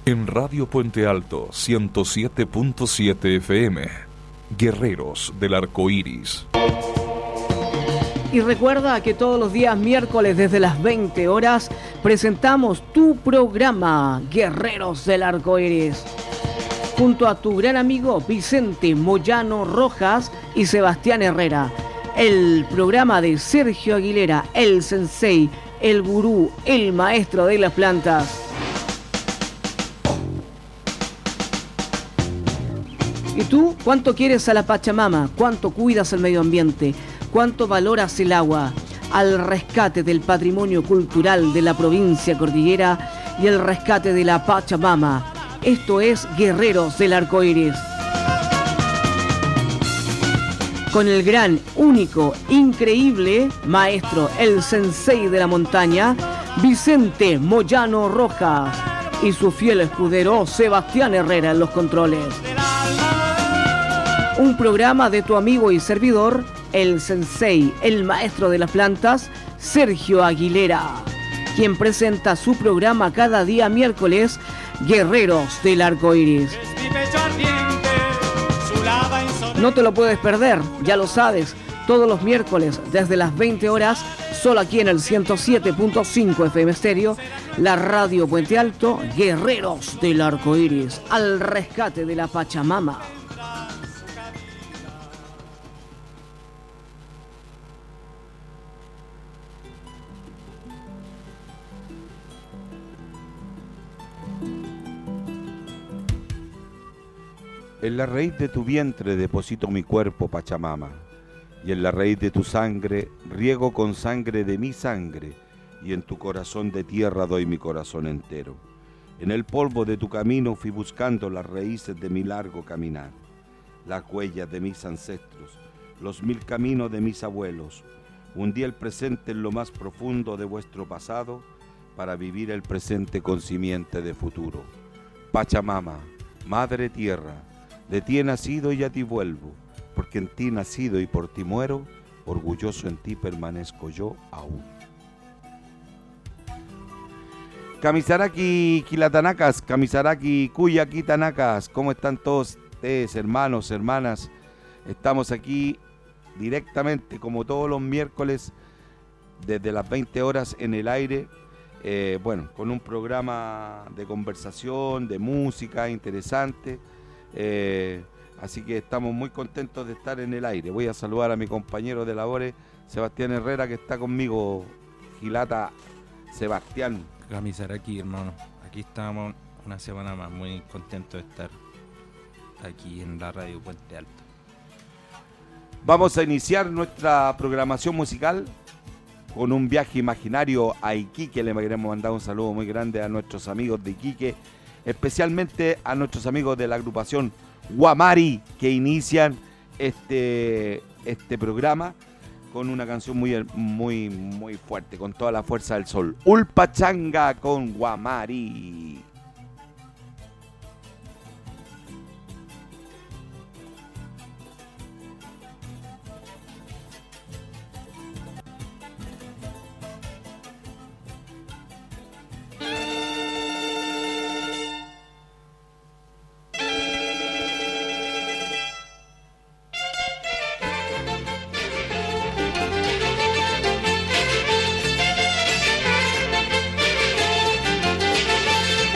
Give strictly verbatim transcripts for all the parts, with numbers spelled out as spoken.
En Radio Puente Alto ciento siete punto siete F M, Guerreros del Arco Iris. Y recuerda que todos los días miércoles desde las veinte horas presentamos tu programa Guerreros del Arco Iris, junto a tu gran amigo Vicente Moyano Rojas y Sebastián Herrera. El programa de Sergio Aguilera, el sensei, el gurú, el maestro de las plantas. ¿Y tú cuánto quieres a la Pachamama? ¿Cuánto cuidas el medio ambiente? ¿Cuánto valoras el agua? Al rescate del patrimonio cultural de la provincia cordillera y el rescate de la Pachamama. Esto es Guerreros del Arco Iris. Con el gran, único, increíble maestro, el sensei de la montaña, Vicente Moyano Rojas, y su fiel escudero Sebastián Herrera en los controles. Un programa de tu amigo y servidor, el sensei, el maestro de las plantas, Sergio Aguilera, quien presenta su programa cada día miércoles, Guerreros del Arco Iris. No te lo puedes perder, ya lo sabes, todos los miércoles desde las veinte horas, solo aquí en el ciento siete punto cinco F M Stereo, la Radio Puente Alto, Guerreros del Arco Iris, al rescate de la Pachamama. En la raíz de tu vientre deposito mi cuerpo, Pachamama, y en la raíz de tu sangre riego con sangre de mi sangre, y en tu corazón de tierra doy mi corazón entero. En el polvo de tu camino fui buscando las raíces de mi largo caminar, las huellas de mis ancestros, los mil caminos de mis abuelos. Hundí el presente en lo más profundo de vuestro pasado para vivir el presente con simiente de futuro. Pachamama, Madre Tierra, de ti he nacido y a ti vuelvo, porque en ti nacido y por ti muero, orgulloso en ti permanezco yo aún. Kamisaraki Kilatanacas, Kamisaraki Kuyaki Tanacas, ¿cómo están todos ustedes, hermanos, hermanas? Estamos aquí directamente, como todos los miércoles, desde las veinte horas en el aire, eh, bueno, con un programa de conversación, de música interesante. Eh, así que estamos muy contentos de estar en el aire. Voy a saludar a mi compañero de labores, Sebastián Herrera, que está conmigo. Gilata, Sebastián. Kamisaraki, hermano. Aquí estamos una semana más, muy contentos de estar aquí en la Radio Puente Alto. Vamos a iniciar nuestra programación musical con un viaje imaginario a Iquique. Le queremos mandar un saludo muy grande a nuestros amigos de Iquique, especialmente a nuestros amigos de la agrupación Guamari, que inician este, este programa con una canción muy, muy, muy fuerte, con toda la fuerza del sol. Ulpachanga con Guamari. We'll be right back.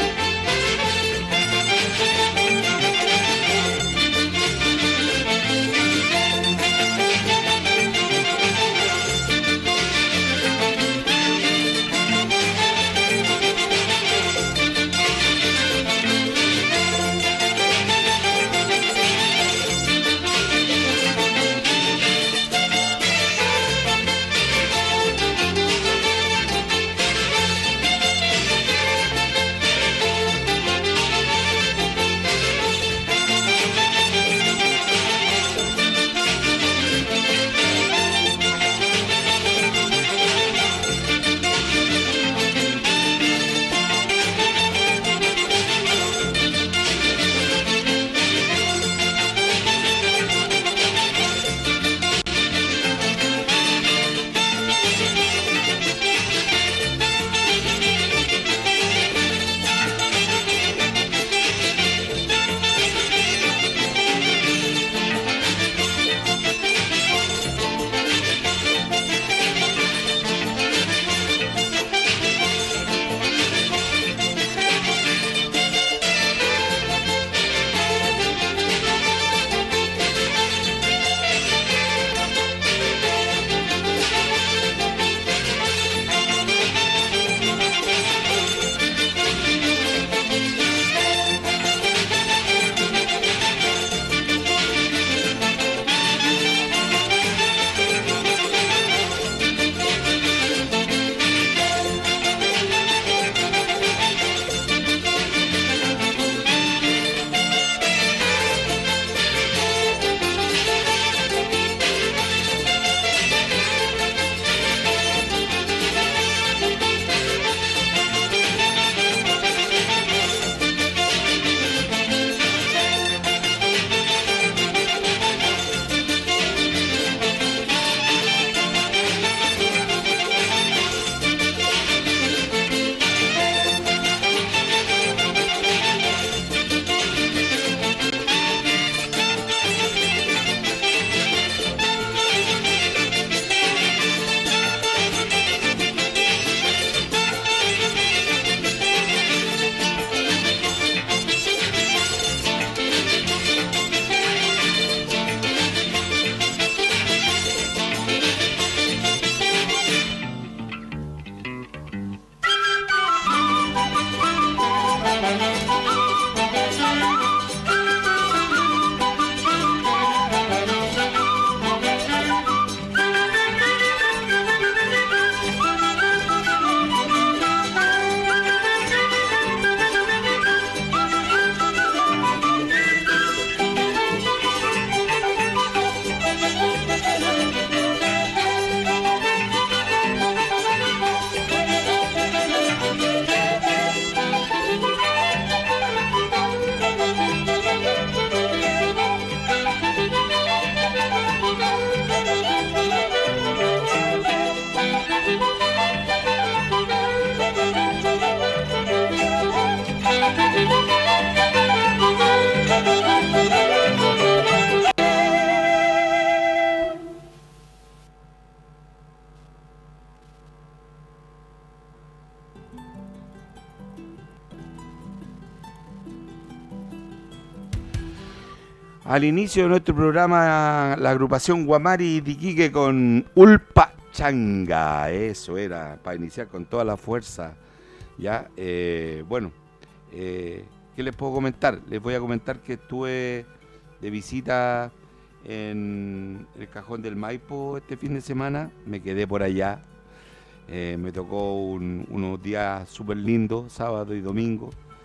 al inicio de nuestro programa la agrupación Guamari de Iquique con Ulpa Changa. Eso era, para iniciar con toda la fuerza. Ya, eh, bueno, eh, ¿qué les puedo comentar? Les voy a comentar que estuve de visita en el Cajón del Maipo este fin de semana. Me quedé por allá. Eh, me tocó un, unos días súper lindos, sábado y domingo.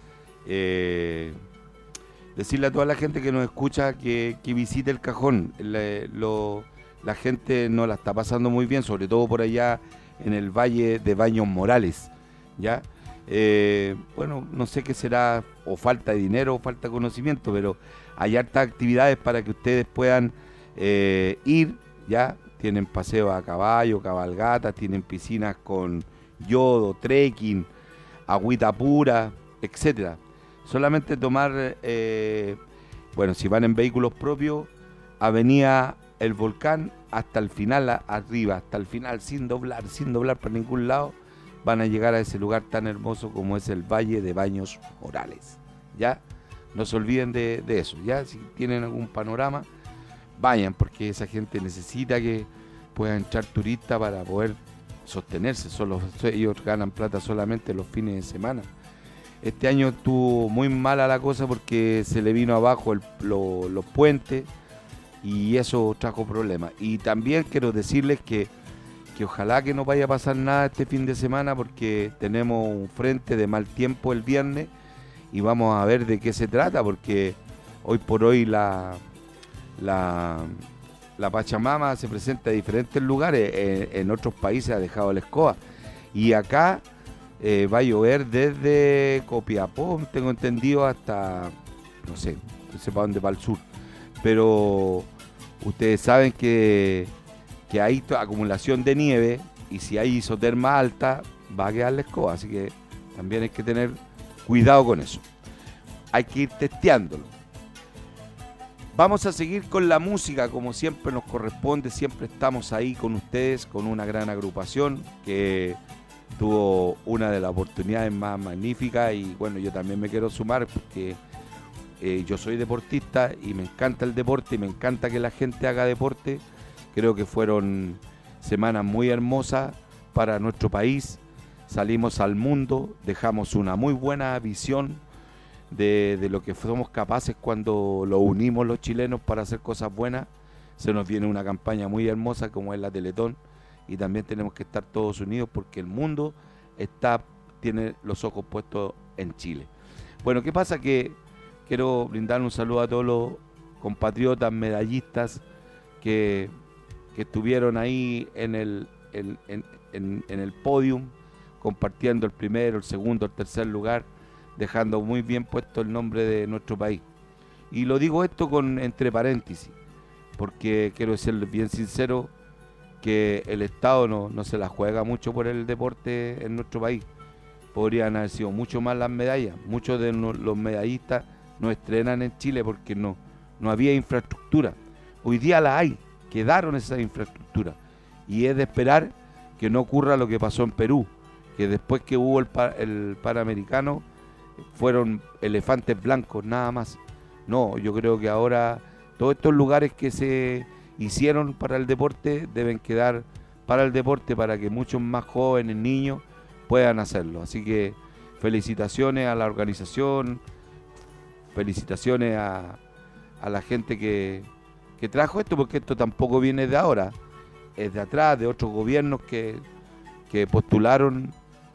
Eh, decirle a toda la gente que nos escucha que, que visite el Cajón. La, lo, la gente no la está pasando muy bien, sobre todo por allá en el Valle de Baños Morales, ¿ya? Eh, bueno, no sé qué será, o falta de dinero o falta de conocimiento, pero hay hartas actividades para que ustedes puedan eh, ir, ¿ya? Tienen paseos a caballo, cabalgatas, tienen piscinas con yodo, trekking, agüita pura, etcétera. Solamente tomar, eh, bueno, si van en vehículos propios, Avenida El Volcán hasta el final, a, arriba, hasta el final, sin doblar, sin doblar por ningún lado, van a llegar a ese lugar tan hermoso como es el Valle de Baños Morales, ¿ya? No se olviden de, de eso, ¿ya? Si tienen algún panorama, vayan, porque esa gente necesita que puedan entrar turistas para poder sostenerse. Solo, ellos ganan plata solamente los fines de semana. Este año estuvo muy mala la cosa porque se le vino abajo el, lo, los puentes y eso trajo problemas. Y también quiero decirles que, que ojalá que no vaya a pasar nada este fin de semana porque tenemos un frente de mal tiempo el viernes y vamos a ver de qué se trata, porque hoy por hoy la, la, la Pachamama se presenta en diferentes lugares. En, en otros países ha dejado la escoba y acá eh, va a llover desde Copiapó, tengo entendido, hasta no sé, no sé para dónde, para el sur, pero ustedes saben que, que hay acumulación de nieve y si hay isoterma alta va a quedar la escoba, así que también hay que tener cuidado con eso. Hay que ir testeándolo. Vamos a seguir con la música como siempre nos corresponde. Siempre estamos ahí con ustedes, con una gran agrupación que tuvo una de las oportunidades más magníficas. Y bueno, yo también me quiero sumar porque eh, yo soy deportista y me encanta el deporte y me encanta que la gente haga deporte. Creo que fueron semanas muy hermosas para nuestro país. Salimos al mundo, dejamos una muy buena visión de, de lo que somos capaces cuando lo unimos los chilenos para hacer cosas buenas. Se nos viene una campaña muy hermosa como es la Teletón y también tenemos que estar todos unidos porque el mundo está, tiene los ojos puestos en Chile. Bueno, ¿qué pasa? Que quiero brindar un saludo a todos los compatriotas medallistas que, que estuvieron ahí en el, en, en, en, en el podium, compartiendo el primero, el segundo, el tercer lugar, dejando muy bien puesto el nombre de nuestro país. Y lo digo esto con entre paréntesis, porque quiero ser bien sincero que el Estado no, no se la juega mucho por el deporte en nuestro país. Podrían haber sido mucho más las medallas. Muchos de los medallistas no estrenan en Chile porque no, no había infraestructura. Hoy día la hay, quedaron esas infraestructuras. Y es de esperar que no ocurra lo que pasó en Perú, que después que hubo el, el Panamericano fueron elefantes blancos nada más. No, yo creo que ahora todos estos lugares que se hicieron para el deporte deben quedar para el deporte para que muchos más jóvenes, niños puedan hacerlo. Así que felicitaciones a la organización, felicitaciones a, a la gente que, que trajo esto, porque esto tampoco viene de ahora, es de atrás, de otros gobiernos que, que postularon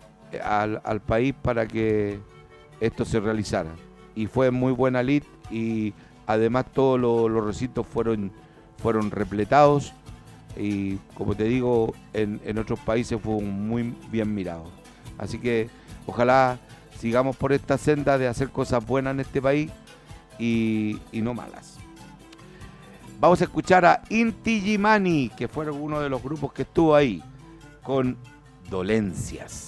al, al país para que esto se realizara. Y fue muy buena lid y además todos los, los recintos fueron, fueron repletados y como te digo, en, en otros países fue muy bien mirado. Así que ojalá sigamos por esta senda de hacer cosas buenas en este país y, y no malas. Vamos a escuchar a Inti Gimani, que fue uno de los grupos que estuvo ahí, con Dolencias.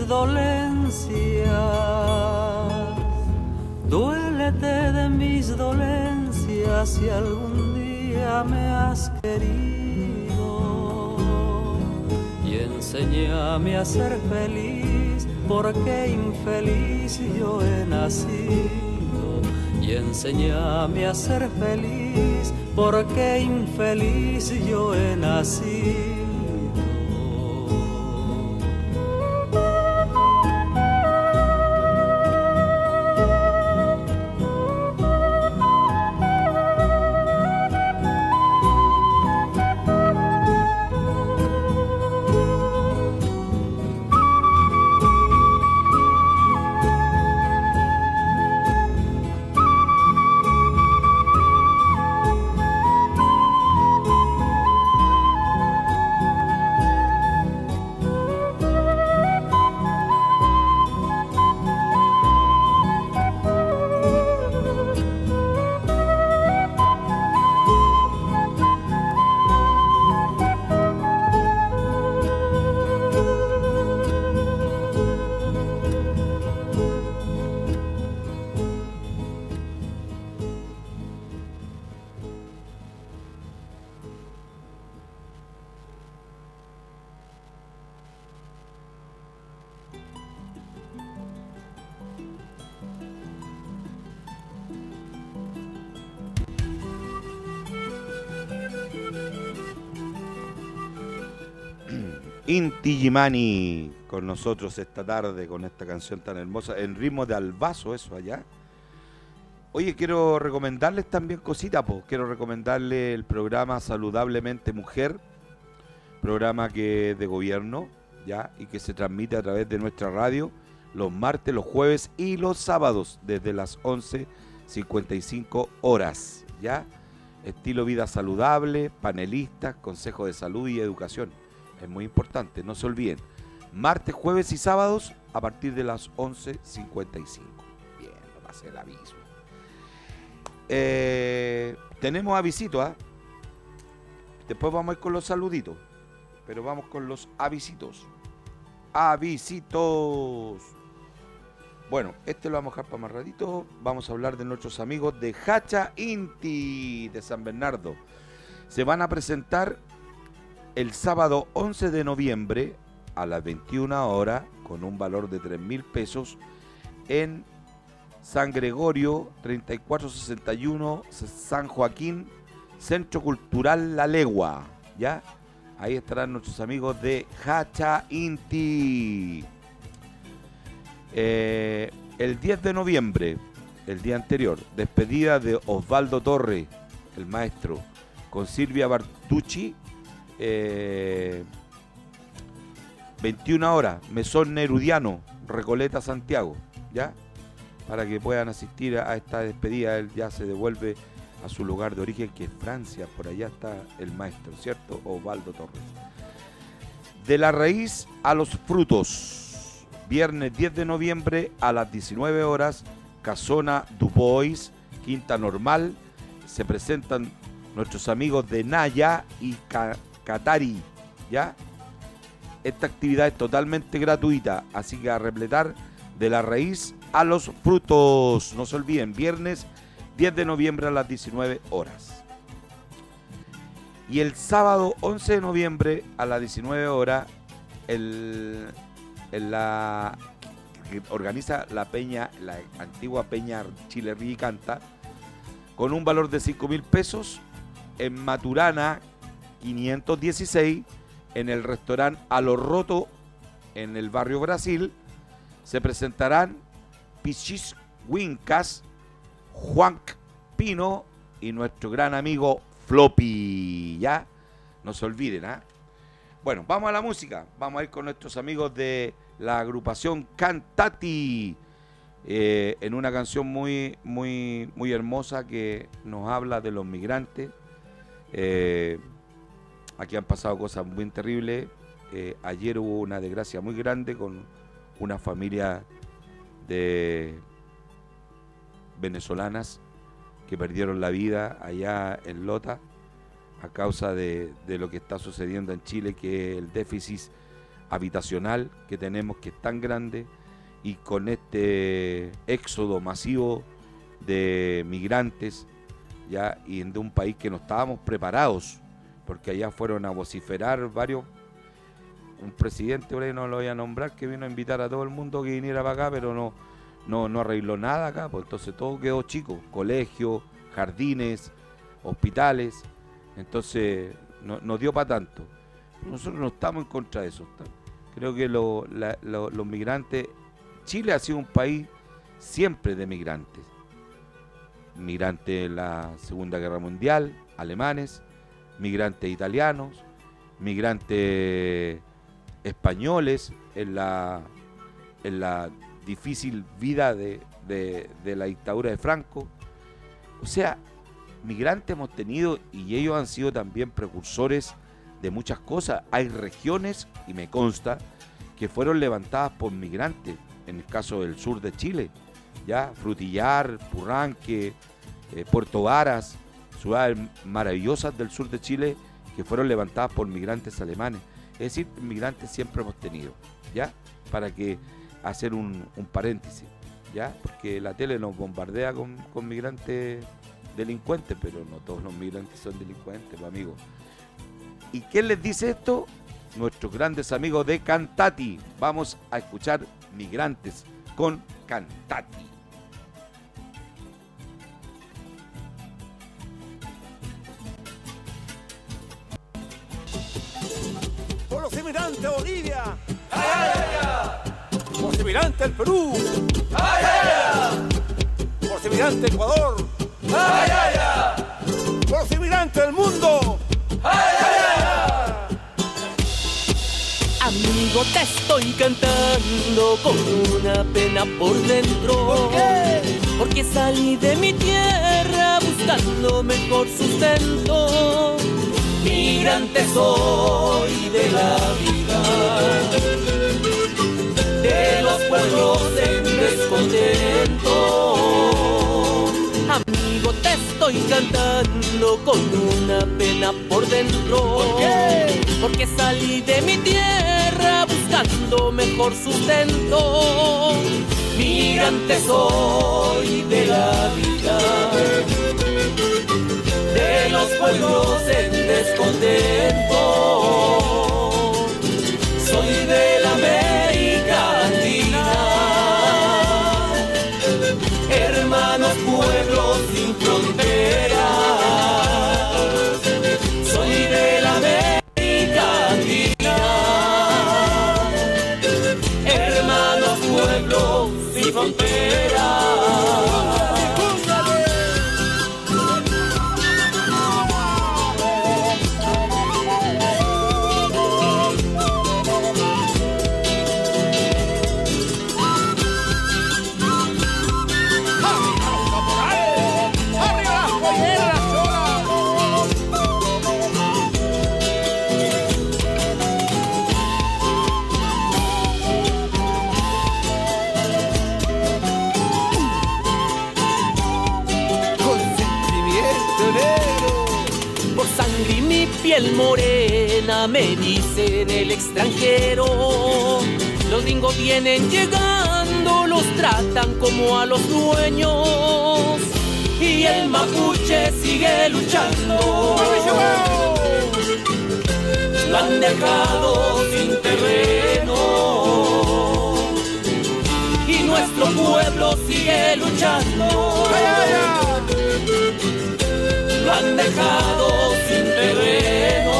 mis dolencias, duélete de mis dolencias si algún día me has querido, y enséñame a ser feliz, porque infeliz yo he nacido, y enséñame a ser feliz, porque infeliz yo he nacido. Inti Gimani con nosotros esta tarde con esta canción tan hermosa, en ritmo de albazo, eso allá. Oye, quiero recomendarles también cositas, pues. Quiero recomendarles el programa Saludablemente Mujer, programa que es de gobierno, ya, y que se transmite a través de nuestra radio los martes, los jueves y los sábados desde las once cincuenta y cinco horas, ya. Estilo vida saludable, panelistas, consejos de salud y educación. Es muy importante, no se olviden. Martes, jueves y sábados a partir de las once cincuenta y cinco. Bien, no pase el aviso. Eh, tenemos avisitos, ¿ah? ¿eh? Después vamos a ir con los saluditos. Pero vamos con los avisitos. Avisitos. Bueno, este lo vamos a dejar para más ratito. Vamos a hablar de nuestros amigos de Hacha Inti de San Bernardo. Se van a presentar el sábado once de noviembre a las veintiuna horas con un valor de tres mil pesos en San Gregorio treinta y cuatro sesenta y uno San Joaquín, Centro Cultural La Legua, ¿ya? Ahí estarán nuestros amigos de Hacha Inti. Eh, el diez de noviembre, el día anterior, despedida de Osvaldo Torre, el maestro, con Silvia Bartucci. Eh, veintiuna horas, Mesón Nerudiano, Recoleta, Santiago, ¿ya? Para que puedan asistir a esta despedida. Él ya se devuelve a su lugar de origen, que es Francia. Por allá está el maestro, ¿cierto? Osvaldo Torres. De la raíz a los frutos, viernes diez de noviembre a las diecinueve horas, Casona Dubois, Quinta Normal. Se presentan nuestros amigos de Naya y Catari, ¿ya? Esta actividad es totalmente gratuita, así que a repletar de la raíz a los frutos. No se olviden, viernes diez de noviembre a las diecinueve horas. Y el sábado once de noviembre a las diecinueve horas, el, el, la, que organiza la peña, la antigua peña Chile Ríe y Canta, con un valor de cinco mil pesos, en Maturana quinientos dieciséis, en el restaurante A Lo Roto, en el barrio Brasil, se presentarán Pichis Wincas, Juan Pino y nuestro gran amigo Floppy, ¿ya? No se olviden, ¿ah? ¿eh? Bueno, vamos a la música. Vamos a ir con nuestros amigos de la agrupación Cantati, eh, en una canción muy, muy, muy hermosa que nos habla de los migrantes. Eh, aquí han pasado cosas muy terribles. Eh, ayer hubo una desgracia muy grande con una familia de venezolanas que perdieron la vida allá en Lota a causa de, de lo que está sucediendo en Chile, que es el déficit habitacional que tenemos, que es tan grande, y con este éxodo masivo de migrantes, ya, y de un país que no estábamos preparados, porque allá fueron a vociferar varios, un presidente, por ahí no lo voy a nombrar, que vino a invitar a todo el mundo que viniera para acá, pero no, no, no arregló nada acá, pues entonces todo quedó chico, colegios, jardines, hospitales, entonces no, no dio para tanto. Nosotros no estamos en contra de eso. Creo que lo, la, lo, los migrantes, Chile ha sido un país siempre de migrantes. Migrantes en la Segunda Guerra Mundial, alemanes, migrantes italianos, migrantes españoles en la, en la difícil vida de, de, de la dictadura de Franco. O sea, migrantes hemos tenido y ellos han sido también precursores de muchas cosas. Hay regiones, y me consta, que fueron levantadas por migrantes, en el caso del sur de Chile, ya Frutillar, Purranque, eh, Puerto Varas, ciudades maravillosas del sur de Chile que fueron levantadas por migrantes alemanes. Es decir, migrantes siempre hemos tenido, ya, para que hacer un, un paréntesis, ya, porque la tele nos bombardea con, con migrantes delincuentes, pero no todos los migrantes son delincuentes, amigos. ¿Y quién les dice esto? Nuestros grandes amigos de Cantati. Vamos a escuchar Migrantes con Cantati. Por los inmigrantes Bolivia. ¡Ay, ay, ay! Por los inmigrantes el Perú. ¡Ay, ay, ay! Por los inmigrantes Ecuador. ¡Ay, ay, ay! Por los inmigrantes del mundo. ¡Ay, ay, ay! Amigo, te estoy cantando con una pena por dentro. ¿Por qué? Porque salí de mi tierra buscando mejor sustento. Migrante soy de la vida, de los pueblos en descontento. Amigo, te estoy cantando con una pena por dentro. ¿Por qué? Porque salí de mi tierra buscando mejor sustento. Migrante soy de la vida, de los pueblos en descontento. Soy de la América Andina, hermanos pueblos sin fronteras. Soy de la América Andina, hermanos pueblos sin fronteras. Piel morena, me dicen el extranjero. Los gringos vienen llegando, los tratan como a los dueños. Y el mapuche sigue luchando. Lo han dejado sin terreno. Y nuestro pueblo sigue luchando. Lo han dejado sin terreno.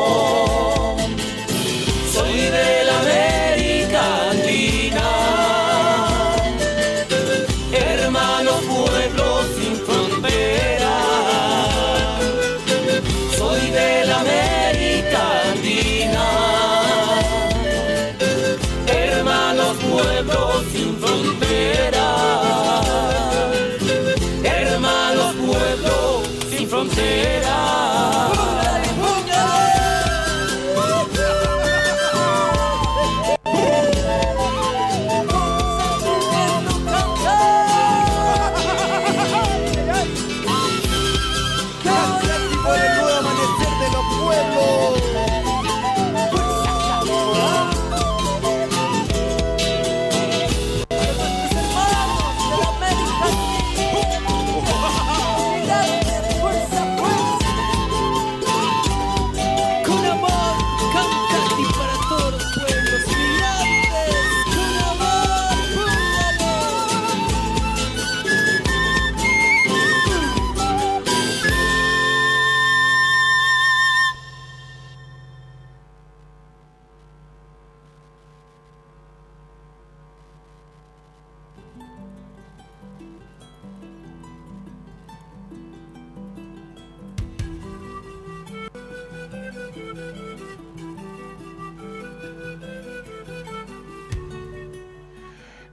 Soy de la América Andina, hermanos pueblos sin fronteras. Soy de la América Andina, hermanos pueblos sin fronteras. Hermanos pueblos sin fronteras.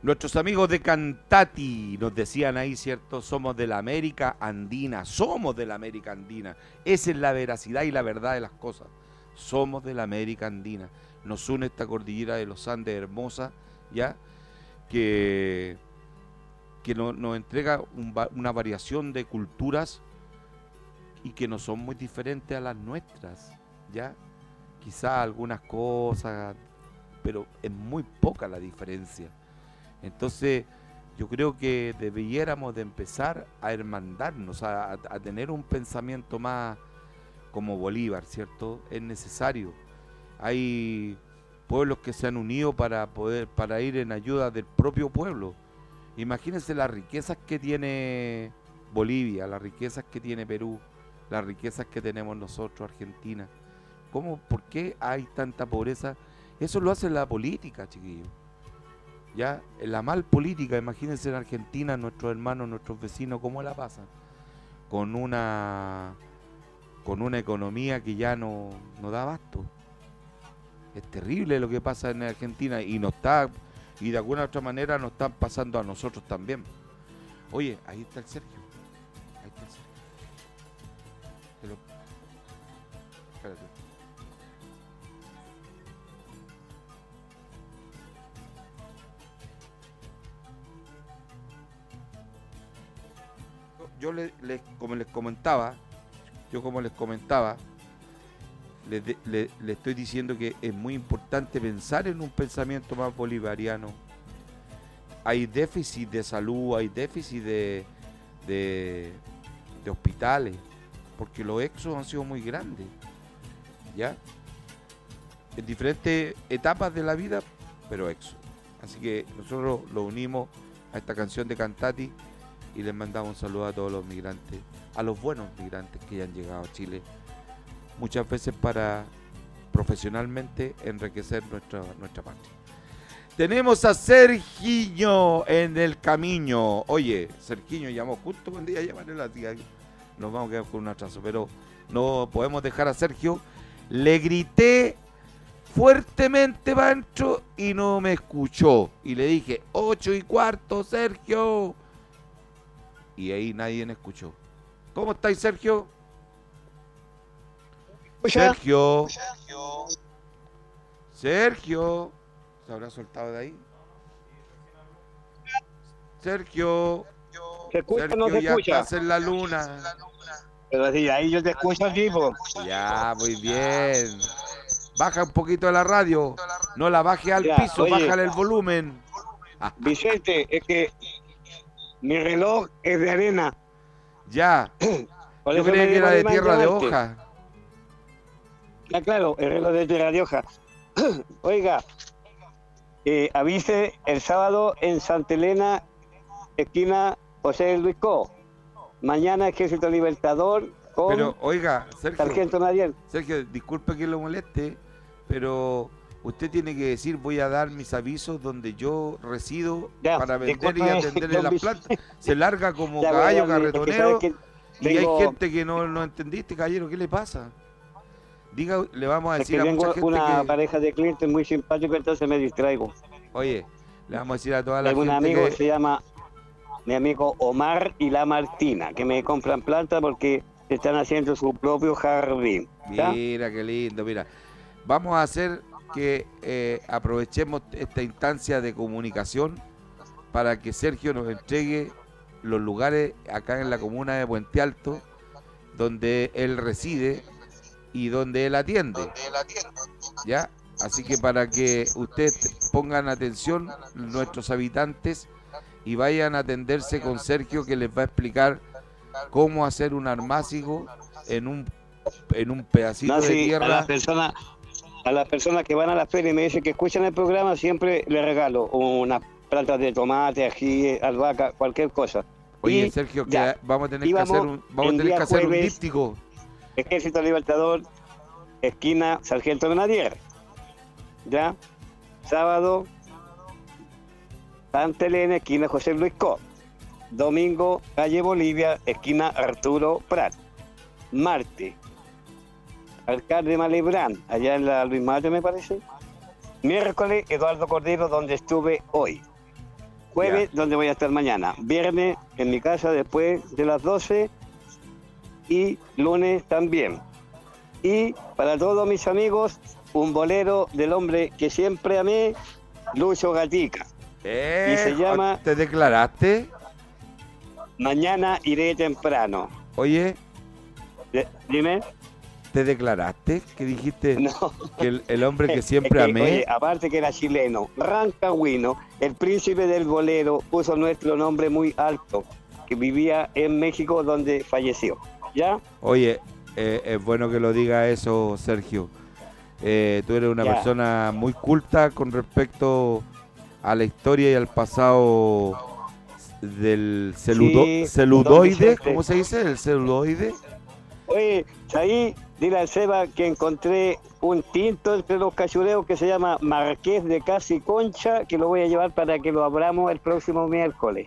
Nuestros amigos de Cantati nos decían ahí, ¿cierto? Somos de la América Andina, somos de la América Andina. Esa es la veracidad y la verdad de las cosas. Somos de la América Andina. Nos une esta cordillera de los Andes hermosa, ¿ya? Que, que no, nos entrega un, una variación de culturas y que no son muy diferentes a las nuestras, ¿ya? Quizá algunas cosas, pero es muy poca la diferencia. Entonces, yo creo que debiéramos de empezar a hermandarnos, a, a, a tener un pensamiento más como Bolívar, ¿cierto? Es necesario. Hay pueblos que se han unido para poder, para ir en ayuda del propio pueblo. Imagínense las riquezas que tiene Bolivia, las riquezas que tiene Perú, las riquezas que tenemos nosotros, Argentina. ¿Cómo, por qué hay tanta pobreza? Eso lo hace la política, chiquillos. Ya, en la mal política, imagínense en Argentina, nuestros hermanos, nuestros vecinos, ¿cómo la pasan? Con una con una economía que ya no, no da abasto. Es terrible lo que pasa en Argentina y nos está, y de alguna otra manera nos están pasando a nosotros también. Oye, ahí está el Sergio. Ahí está el Sergio. Te lo... Espérate. Yo les, les, como les comentaba, yo como les comentaba, les, de, les, les estoy diciendo que es muy importante pensar en un pensamiento más bolivariano. Hay déficit de salud, hay déficit de, de, de hospitales, porque los éxodos han sido muy grandes, ¿ya? En diferentes etapas de la vida, pero éxodos. Así que nosotros lo unimos a esta canción de Cantati y les mandamos un saludo a todos los migrantes, a los buenos migrantes que ya han llegado a Chile, muchas veces para profesionalmente enriquecer nuestra, nuestra patria. Tenemos a Sergiño en el camino. Oye, Sergiño llamó justo cuando iba a llamar a la tía. Nos vamos a quedar con un atraso, pero no podemos dejar a Sergio. Le grité fuertemente, Pancho, y no me escuchó. Y le dije, ocho y cuarto, Sergio. Y ahí nadie me escuchó. ¿Cómo estáis, Sergio? Sergio. Sergio. Sergio. ¿Se habrá soltado de ahí? Sergio. ¿Se escucha Sergio, o no se ya escucha? estás en la luna. Pero sí, ahí yo te escucho, tipo. Ya, muy bien. Baja un poquito la radio. No la baje al Ya, piso, oye. bájale el volumen. Vicente, es que mi reloj es de arena. Ya. Por Yo eso creía me que era de demoré más tierra de llamarte. hoja. Ya, claro, el reloj de tierra de hoja. Oiga, eh, avise el sábado en Santa Elena, esquina José Luis Co. Mañana Ejército Libertador con Pero, oiga, Sergio. Sargento Nadiel. Sergio, disculpe que lo moleste, pero usted tiene que decir, voy a dar mis avisos donde yo resido Ya, para vender y discúlpeme, atenderle don las Vicente. plantas. Se larga como Ya, caballo voy a darle, porque carretonero sabes y hay tengo- gente que no, no entendiste, caballero, ¿qué le pasa? Diga, le vamos a Es decir que a tengo mucha gente una que... pareja de clientes muy simpáticos, entonces me distraigo. Oye, le vamos a decir a toda la Tengo un gente amigo que... que se llama mi amigo Omar y la Martina, que me compran plantas porque están haciendo su propio jardín. ¿ya? Mira, qué lindo, mira. Vamos a hacer que eh, aprovechemos esta instancia de comunicación para que Sergio nos entregue los lugares acá en la comuna de Puente Alto donde él reside y donde él atiende. ¿Ya? Así que para que ustedes pongan atención, nuestros habitantes, y vayan a atenderse con Sergio, que les va a explicar cómo hacer un armácigo en un en un pedacito No, de sí, a tierra. las personas a las personas que van a la feria y me dicen que escuchan el programa, siempre les regalo unas plantas de tomate, ají, albahaca, cualquier cosa. Oye, Y Sergio, que ya, vamos a tener que íbamos hacer un, vamos a el tener día que hacer un jueves. díptico. Ejército Libertador, esquina Sargento Grenadier. ¿Ya? Sábado, Santa Elena, esquina José Luis Co. Domingo, calle Bolivia, esquina Arturo Prat. Martes, Alcalde Malebrán, allá en la Luis Mayo me parece. Miércoles, Eduardo Cordero, donde estuve hoy. Jueves, ya. Donde voy a estar mañana. Viernes, en mi casa, después de las doce. Y lunes también. Y para todos mis amigos, un bolero del hombre que siempre amé, Lucho Gatica. Eh, y se llama... ¿Te declaraste? Mañana iré temprano. Oye. D- dime. ¿Te declaraste? ¿Qué dijiste? No. Que el, el hombre que siempre es que, amé. Oye, aparte que era chileno, Rancagüino, el príncipe del bolero, puso nuestro nombre muy alto, que vivía en México donde falleció. ¿Ya? Oye, eh, es bueno que lo diga eso, Sergio. Eh, tú eres una ya. persona muy culta con respecto a la historia y al pasado del celudo, sí, celuloide, ¿cómo se dice? ¿El celuloide? Oye, ahí dile al Seba que encontré un tinto entre los cachureos que se llama Marqués de Casi Concha, que lo voy a llevar para que lo abramos el próximo miércoles.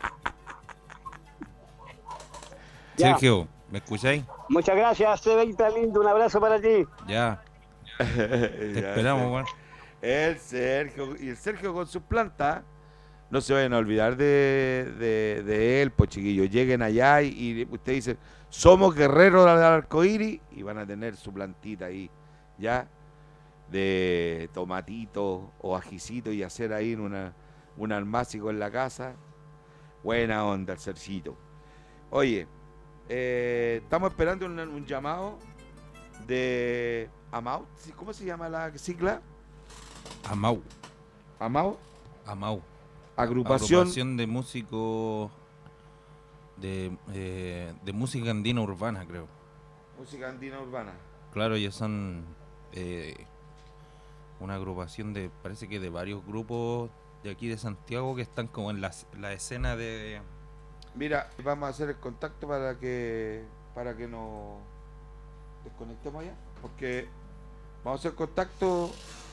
Sergio, ¿me escucháis? Muchas gracias, Sebita lindo, un abrazo para ti. Ya. Te esperamos, Juan. El Sergio, y el Sergio con sus plantas, no se vayan a olvidar de, de, de él, pues chiquillos, lleguen allá y, y usted dice, somos guerreros del arcoíris, y van a tener su plantita ahí, ya, de tomatito o ajicito y hacer ahí una, un almácigo en la casa. Buena onda el Cercito. Oye, eh, estamos esperando un, un llamado de Amau, ¿cómo se llama la sigla? Amau. Amau. Amau. Agrupación, Agrupación de músicos de, eh, de música andina urbana, creo. Música andina urbana. Claro, ellos son eh, una agrupación de, parece que de varios grupos de aquí de Santiago que están como en la, la escena de... Mira, vamos a hacer el contacto para que para que nos desconectemos ya, porque vamos a hacer contacto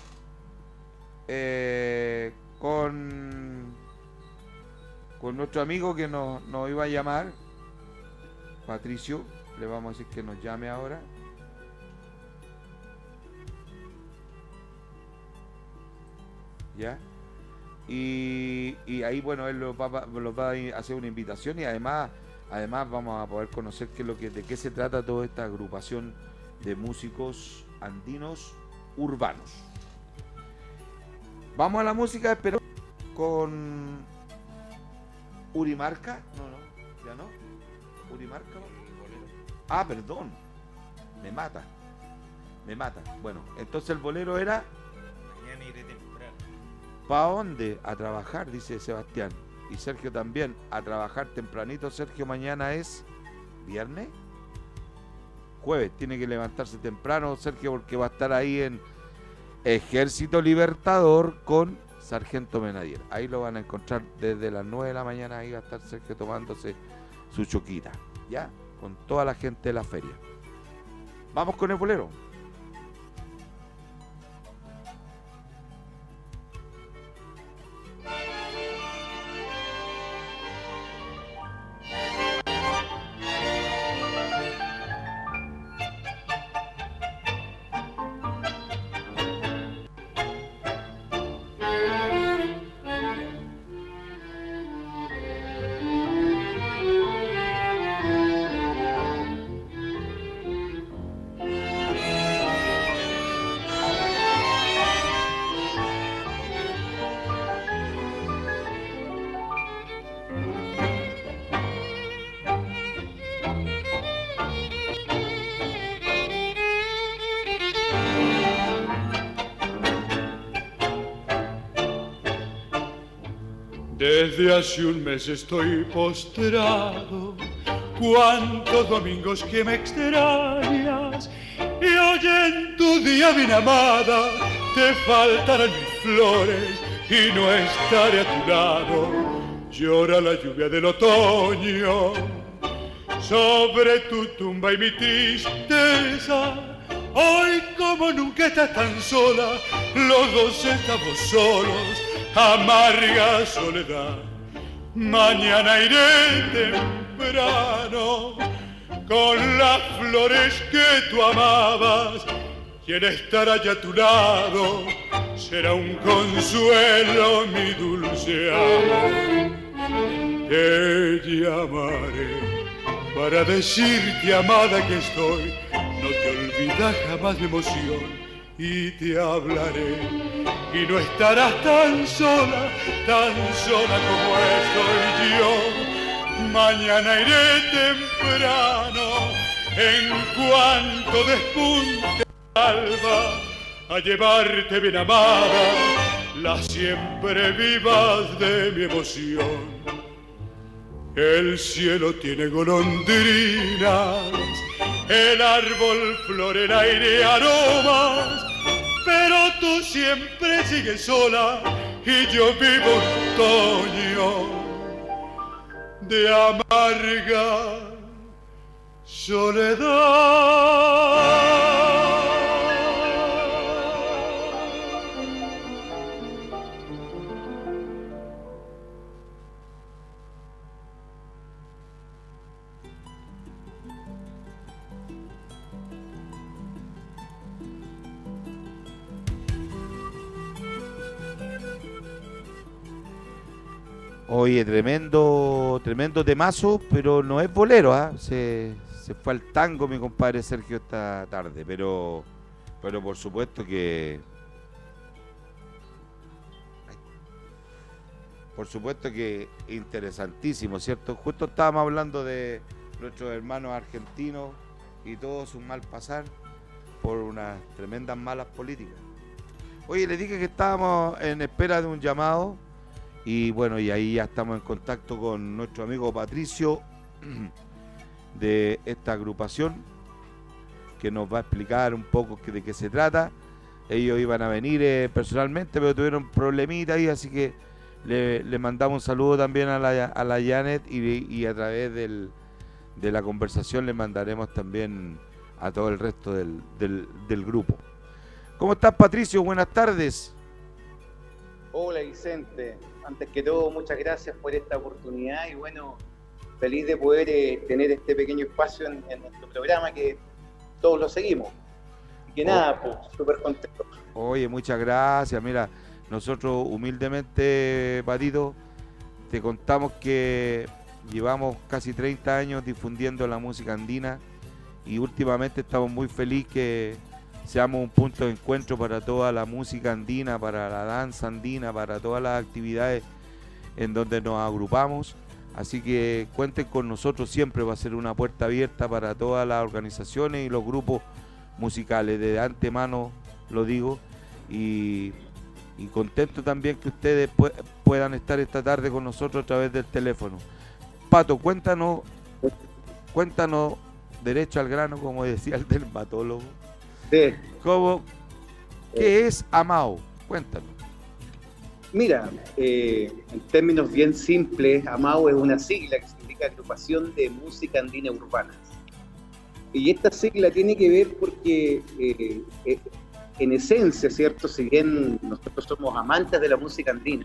eh, con con nuestro amigo que nos, nos iba a llamar, Patricio. Le vamos a decir que nos llame ahora. ¿Ya? Y, y ahí, bueno, él los va, los va a hacer una invitación, y además además vamos a poder conocer qué es lo que, de qué se trata toda esta agrupación de músicos andinos urbanos. Vamos a la música, pero con Urimarca. No, no, ya no. Urimarca. Ah, perdón. Me mata. Me mata. Bueno, entonces el bolero era... Mañana iré temprano. ¿Pa' dónde? A trabajar, dice Sebastián. Y Sergio también, a trabajar tempranito. Sergio, mañana es viernes, jueves, tiene que levantarse temprano Sergio, porque va a estar ahí en Ejército Libertador con Sargento Menadier. Ahí lo van a encontrar desde las nueve de la mañana. Ahí va a estar Sergio tomándose su choquita, ya, con toda la gente de la feria. Vamos con el bolero. Desde hace un mes estoy postrado, cuántos domingos que me extrañas, y hoy en tu día bien amada te faltarán mis flores y no estaré a tu lado. Llora la lluvia del otoño sobre tu tumba y mi tristeza. Hoy como nunca estás tan sola, los dos estamos solos, amarga soledad. Mañana iré temprano con las flores que tú amabas, quien estará ya a tu lado será un consuelo mi dulce amor. Te llamaré para decirte, amada, que estoy, no te olvidas jamás de emoción. Y te hablaré, y no estarás tan sola, tan sola como estoy yo. Mañana iré temprano, en cuanto despunte el alba, a llevarte bien amada las siempre vivas de mi emoción. El cielo tiene golondrinas, el árbol flor, el aire aromas, pero tú siempre sigues sola y yo vivo un otoño de amarga soledad. Oye, tremendo, tremendo temazo, pero no es bolero, ¿ah? ¿eh? Se, se fue al tango mi compadre Sergio esta tarde, pero, pero por supuesto que, por supuesto que interesantísimo, ¿cierto? Justo estábamos hablando de nuestros hermanos argentinos y todo su mal pasar por unas tremendas malas políticas. Oye, le dije que estábamos en espera de un llamado. Y bueno, y ahí ya estamos en contacto con nuestro amigo Patricio de esta agrupación, que nos va a explicar un poco de qué se trata. Ellos iban a venir eh, personalmente, pero tuvieron problemitas ahí, así que le, le mandamos un saludo también a la, a la Janet y, y a través del, de la conversación le mandaremos también a todo el resto del, del, del grupo. ¿Cómo estás, Patricio? Buenas tardes. Hola, Vicente. Antes que todo, muchas gracias por esta oportunidad y bueno, feliz de poder eh, tener este pequeño espacio en, en nuestro programa que todos lo seguimos. Y que oh. nada, pues, súper contento. Oye, muchas gracias. Mira, nosotros humildemente, Patito, te contamos que llevamos casi treinta años difundiendo la música andina y últimamente estamos muy felices que seamos un punto de encuentro para toda la música andina, para la danza andina, para todas las actividades en donde nos agrupamos. Así que cuenten con nosotros siempre, va a ser una puerta abierta para todas las organizaciones y los grupos musicales. De antemano lo digo y, y contento también que ustedes pu- puedan estar esta tarde con nosotros a través del teléfono. Pato, cuéntanos, cuéntanos derecho al grano, como decía el dermatólogo. Sí. ¿Cómo, ¿Qué es AMAO? Cuéntanos. Mira, eh, en términos bien simples, AMAO es una sigla que significa Agrupación de Música Andina Urbana. Y esta sigla tiene que ver porque, eh, eh, en esencia, ¿cierto? Si bien nosotros somos amantes de la música andina,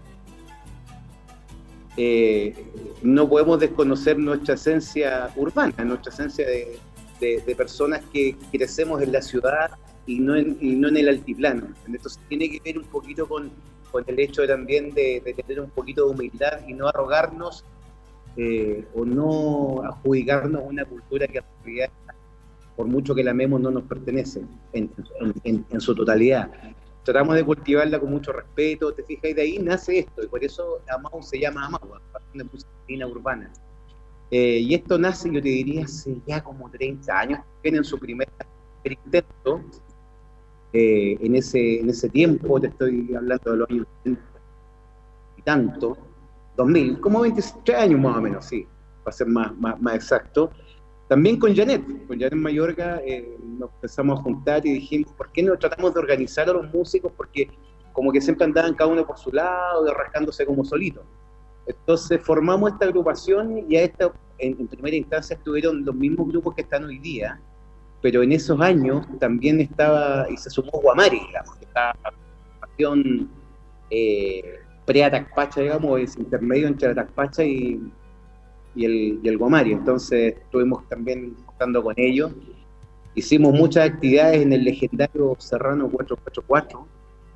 eh, no podemos desconocer nuestra esencia urbana, nuestra esencia de De, de personas que crecemos en la ciudad y no en, y no en el altiplano. Entonces tiene que ver un poquito con, con el hecho también de, de tener un poquito de humildad y no arrogarnos eh, o no adjudicarnos una cultura que en realidad, por mucho que la amemos, no nos pertenece en, en, en, en su totalidad. Tratamos de cultivarla con mucho respeto, te fijas, y de ahí nace esto, y por eso AMAU se llama AMAU, Agrupación de Música Andina Urbana. Eh, y esto nace, yo te diría, hace ya como treinta años, tienen su primer intento. Eh, en, ese, en ese tiempo, te estoy hablando de los años y tanto, dos mil, como veintitrés años más o menos, sí, para ser más, más, más exacto. También con Janet, con Janet Mayorga, eh, nos empezamos a juntar y dijimos, ¿por qué no tratamos de organizar a los músicos? Porque como que siempre andaban cada uno por su lado, rascándose como solitos. Entonces formamos esta agrupación y a esta, en, en primera instancia estuvieron los mismos grupos que están hoy día, pero en esos años también estaba, y se sumó Guamari, digamos, que estaba la agrupación eh, pre-Atacpacha, digamos, es intermedio entre Atacpacha y, y, el, y el Guamari. Entonces estuvimos también contando con ellos, hicimos muchas actividades en el legendario Serrano cuatrocientos cuarenta y cuatro,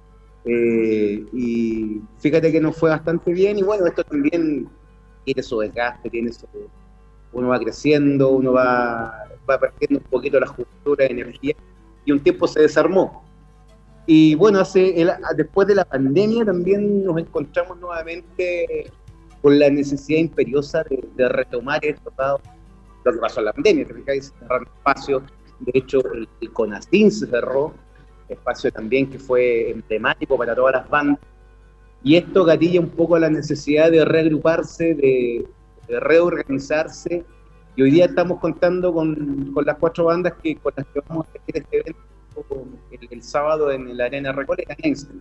Eh, y fíjate que nos fue bastante bien, y bueno, esto también tiene su desgaste, tiene su, uno va creciendo, uno va, va perdiendo un poquito la juventud, la energía, y un tiempo se desarmó. Y bueno, hace el, después de la pandemia también nos encontramos nuevamente con la necesidad imperiosa de, de retomar esto, dado lo que pasó en la pandemia, que se cerraron espacios. De hecho, el, el CONACYT se cerró, espacio también que fue emblemático para todas las bandas, y esto gatilla un poco la necesidad de reagruparse, de, de reorganizarse, y hoy día estamos contando con, con las cuatro bandas que, con las que vamos a hacer este evento el, el sábado en la Arena Recoleta.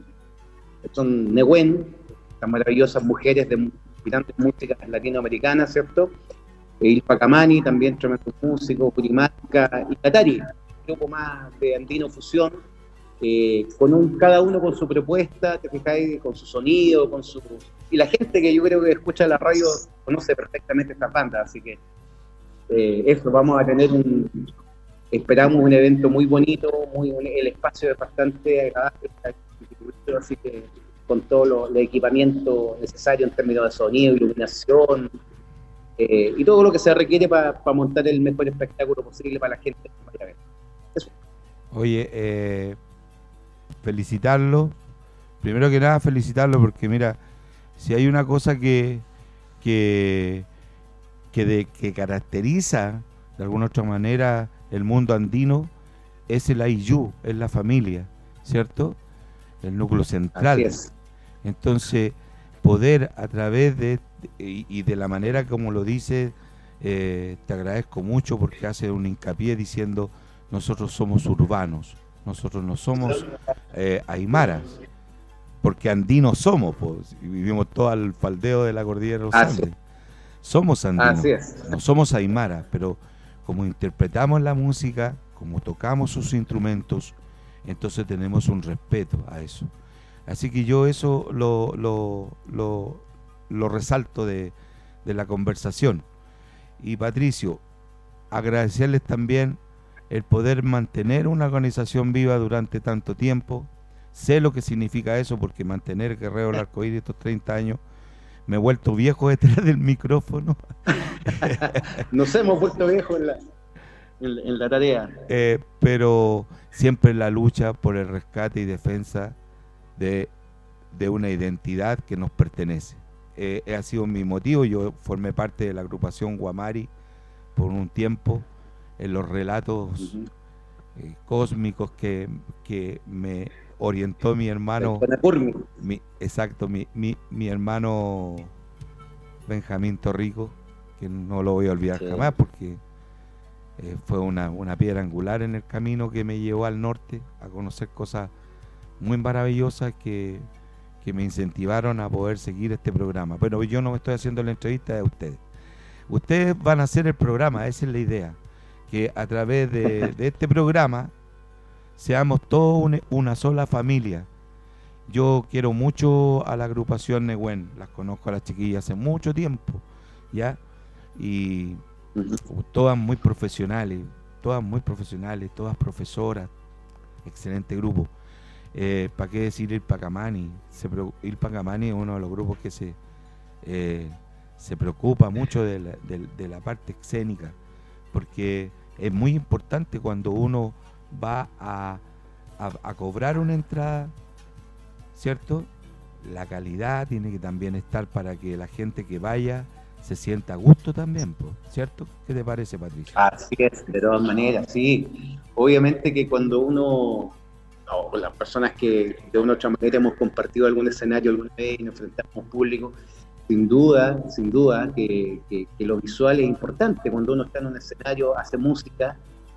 Son Nehuen, estas maravillosas mujeres de inspirantes músicas latinoamericanas, ¿cierto? Ilpa Camani, también tremendo músico, Purimarca, y Catari, un grupo más de andino fusión, eh, con un, cada uno con su propuesta, te fijáis, con su sonido, con su... Y la gente que yo creo que escucha la radio conoce perfectamente estas bandas, así que eh, eso, vamos a tener un... Esperamos un evento muy bonito, muy el espacio es bastante agradable, así que con todo lo, el equipamiento necesario en términos de sonido, iluminación, eh, y todo lo que se requiere para pa montar el mejor espectáculo posible para la gente que vaya a ver. Eso. Oye, eh, felicitarlo, primero que nada felicitarlo, porque mira, si hay una cosa que que que, de, que caracteriza de alguna otra manera el mundo andino, es el Ayllu, es la familia, ¿cierto? El núcleo central. Así es. Entonces, poder a través de, y, y de la manera como lo dice, eh, te agradezco mucho porque hace un hincapié diciendo, nosotros somos urbanos, nosotros no somos eh, aymaras, porque andinos somos, pues, y vivimos todo al faldeo de la cordillera de los Andes. Somos andinos, Así es. no somos aymaras, pero como interpretamos la música, como tocamos sus instrumentos, entonces tenemos un respeto a eso. Así que yo eso lo, lo, lo, lo resalto de, de la conversación. Y Patricio, agradecerles también el poder mantener una organización viva durante tanto tiempo. Sé lo que significa eso, porque mantener Guerrero del Arcoíris estos treinta años, me he vuelto viejo detrás del micrófono. Nos hemos vuelto viejos en la, en, en la tarea. Eh, pero siempre la lucha por el rescate y defensa de, de una identidad que nos pertenece. Eh, ha sido mi motivo. Yo formé parte de la agrupación Guamari por un tiempo, en los relatos uh-huh. eh, cósmicos que, que me orientó mi hermano, mi, exacto, mi, mi, mi hermano Benjamín Torrico, que no lo voy a olvidar sí. jamás, porque eh, fue una, una piedra angular en el camino que me llevó al norte a conocer cosas muy maravillosas que, que me incentivaron a poder seguir este programa. Pero yo no me estoy haciendo la entrevista de ustedes. Ustedes van a hacer el programa, esa es la idea, que a través de, de este programa seamos todos una, una sola familia. Yo quiero mucho a la agrupación Nehuen, las conozco a las chiquillas hace mucho tiempo, ¿ya? Y uh-huh. todas muy profesionales, todas muy profesionales, todas profesoras, excelente grupo. Eh, ¿Para qué decir Ilpa Camani? Ilpa Camani es uno de los grupos que se, eh, se preocupa mucho de la, de, de la parte escénica, porque es muy importante cuando uno va a, a, a cobrar una entrada, ¿cierto? La calidad tiene que también estar para que la gente que vaya se sienta a gusto también, ¿cierto? ¿Qué te parece, Patricio? Así es, de todas maneras, sí. Obviamente que cuando uno, o las personas que de una u otra manera hemos compartido algún escenario alguna vez y nos enfrentamos a un público, sin duda, sin duda que, que, que lo visual es importante. Cuando uno está en un escenario, hace música,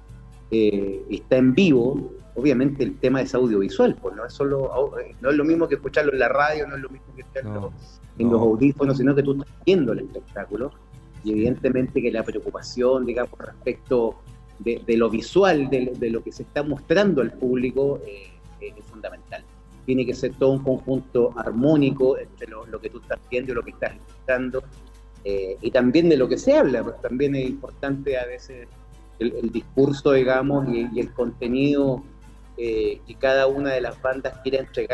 Eh, está en vivo, obviamente el tema es audiovisual, pues no es solo, no es lo mismo que escucharlo en la radio, no es lo mismo que escucharlo no, en no. los audífonos, sino que tú estás viendo el espectáculo, y evidentemente que la preocupación, digamos, respecto de, de lo visual, de, de lo que se está mostrando al público, eh, es fundamental. Tiene que ser todo un conjunto armónico entre lo, lo que tú estás viendo y lo que estás escuchando, eh, y también de lo que se habla, pues también es importante a veces El, el discurso, digamos, y, y el contenido eh, que cada una de las bandas quiere entregar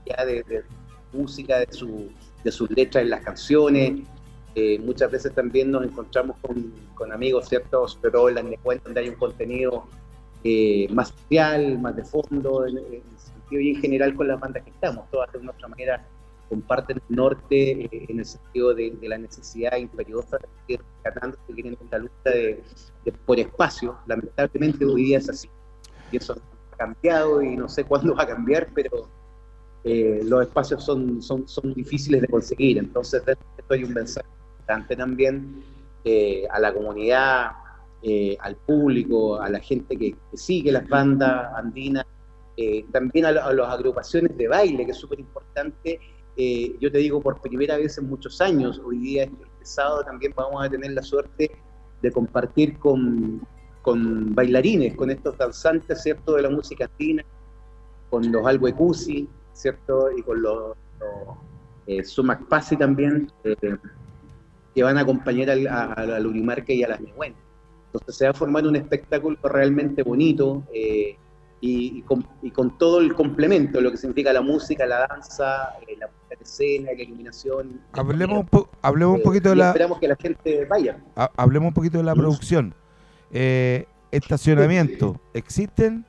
allá de, de música, de, su, de sus letras en las canciones. Eh, muchas veces también nos encontramos con, con amigos, ¿cierto? Sobre todo en las Necuentas, donde hay un contenido eh, más social, más de fondo, en, en el sentido y en general con las bandas que estamos, todas de una otra manera comparten el norte eh, en el sentido de, de la necesidad imperiosa de seguir rescatando, de seguir en esta lucha de, de, por espacio. Lamentablemente hoy día es así, y eso ha cambiado y no sé cuándo va a cambiar, pero eh, los espacios son, son, son difíciles de conseguir. Entonces, de esto hay un mensaje importante también eh, a la comunidad, eh, al público, a la gente que, que sigue las bandas andinas, eh, también a, a las agrupaciones de baile, que es súper importante. Eh, yo te digo, por primera vez en muchos años, hoy día, este sábado, también vamos a tener la suerte de compartir con, con bailarines, con estos danzantes, ¿cierto?, de la música andina, con los Alhuecusi, ¿cierto?, y con los, los eh, Sumac Pasi también, eh, que van a acompañar al, a, a la Lurimarca y a las Nehuentas. Entonces se va a formar un espectáculo realmente bonito, eh, Y, y, con, y con todo el complemento, lo que significa la música, la danza, eh, la puesta de escena, la iluminación. Hablemos un, po hablemos eh, un poquito de y la... esperamos que la gente vaya. Ha hablemos un poquito de la producción. Eh, estacionamiento, ¿existen?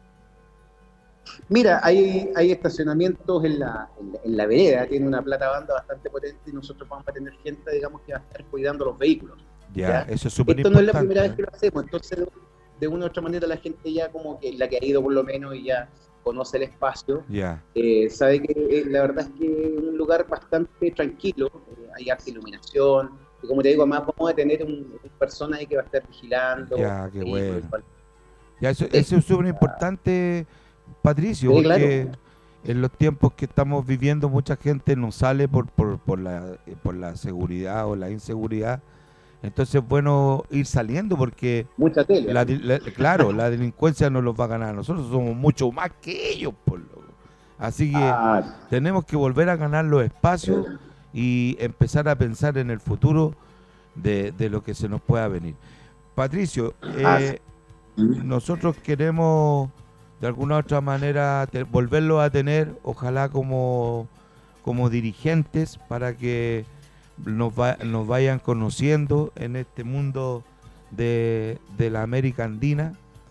Mira, hay, hay estacionamientos en la, en la, en la vereda, tiene una plata banda bastante potente y nosotros vamos a tener gente, digamos, que va a estar cuidando los vehículos. Ya, ¿ya? eso es súper Esto importante. no es la primera vez que lo hacemos, entonces de una u otra manera la gente ya como que, la que ha ido por lo menos y ya conoce el espacio, ya. eh, sabe que eh, la verdad es que es un lugar bastante tranquilo, eh, hay harta iluminación, y como te digo, además vamos a tener un, un persona ahí que va a estar vigilando. Ya, qué y, bueno. pues, Ya, eso, eso es súper importante, Patricio, sí, porque claro. En los tiempos que estamos viviendo mucha gente no sale por, por, por, la, por la seguridad o la inseguridad. Entonces es bueno ir saliendo porque mucha tele, la, la, claro, la delincuencia no los va a ganar a nosotros, somos mucho más que ellos, por lo. Así que ah. tenemos que volver a ganar los espacios y empezar a pensar en el futuro de, de lo que se nos pueda venir. Patricio, eh, nosotros queremos de alguna u otra manera te, volverlo a tener, ojalá como, como dirigentes, para que nos, va, nos vayan conociendo en este mundo de, de la América Andina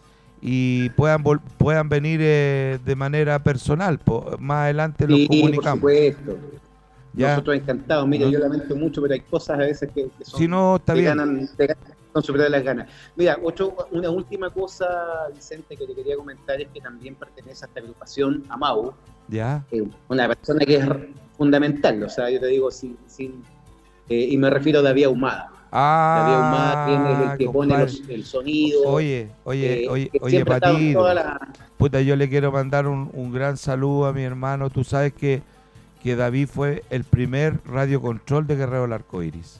y puedan puedan venir eh, de manera personal. Po, más adelante los sí, comunicamos. Por supuesto. ¿Ya? Nosotros encantados. Mira, no. yo lamento mucho, pero hay cosas a veces que, que son, si no, está que bien. ganan, te ganan, son superiores las ganas. Mira, otro, una última cosa, Vicente, que te quería comentar es que también pertenece a esta agrupación, Amau. Ya. Eh, una persona que es fundamental, o sea, yo te digo, sin, sin eh, y me refiero a David Ahumada. Ah, David Ahumada tiene el que compadre. pone los, el sonido. Oye, oye, eh, oye, que oye, Patito. La... Puta, yo le quiero mandar un, un gran saludo a mi hermano. Tú sabes que, que David fue el primer radiocontrol de Guerrero del Arcoiris.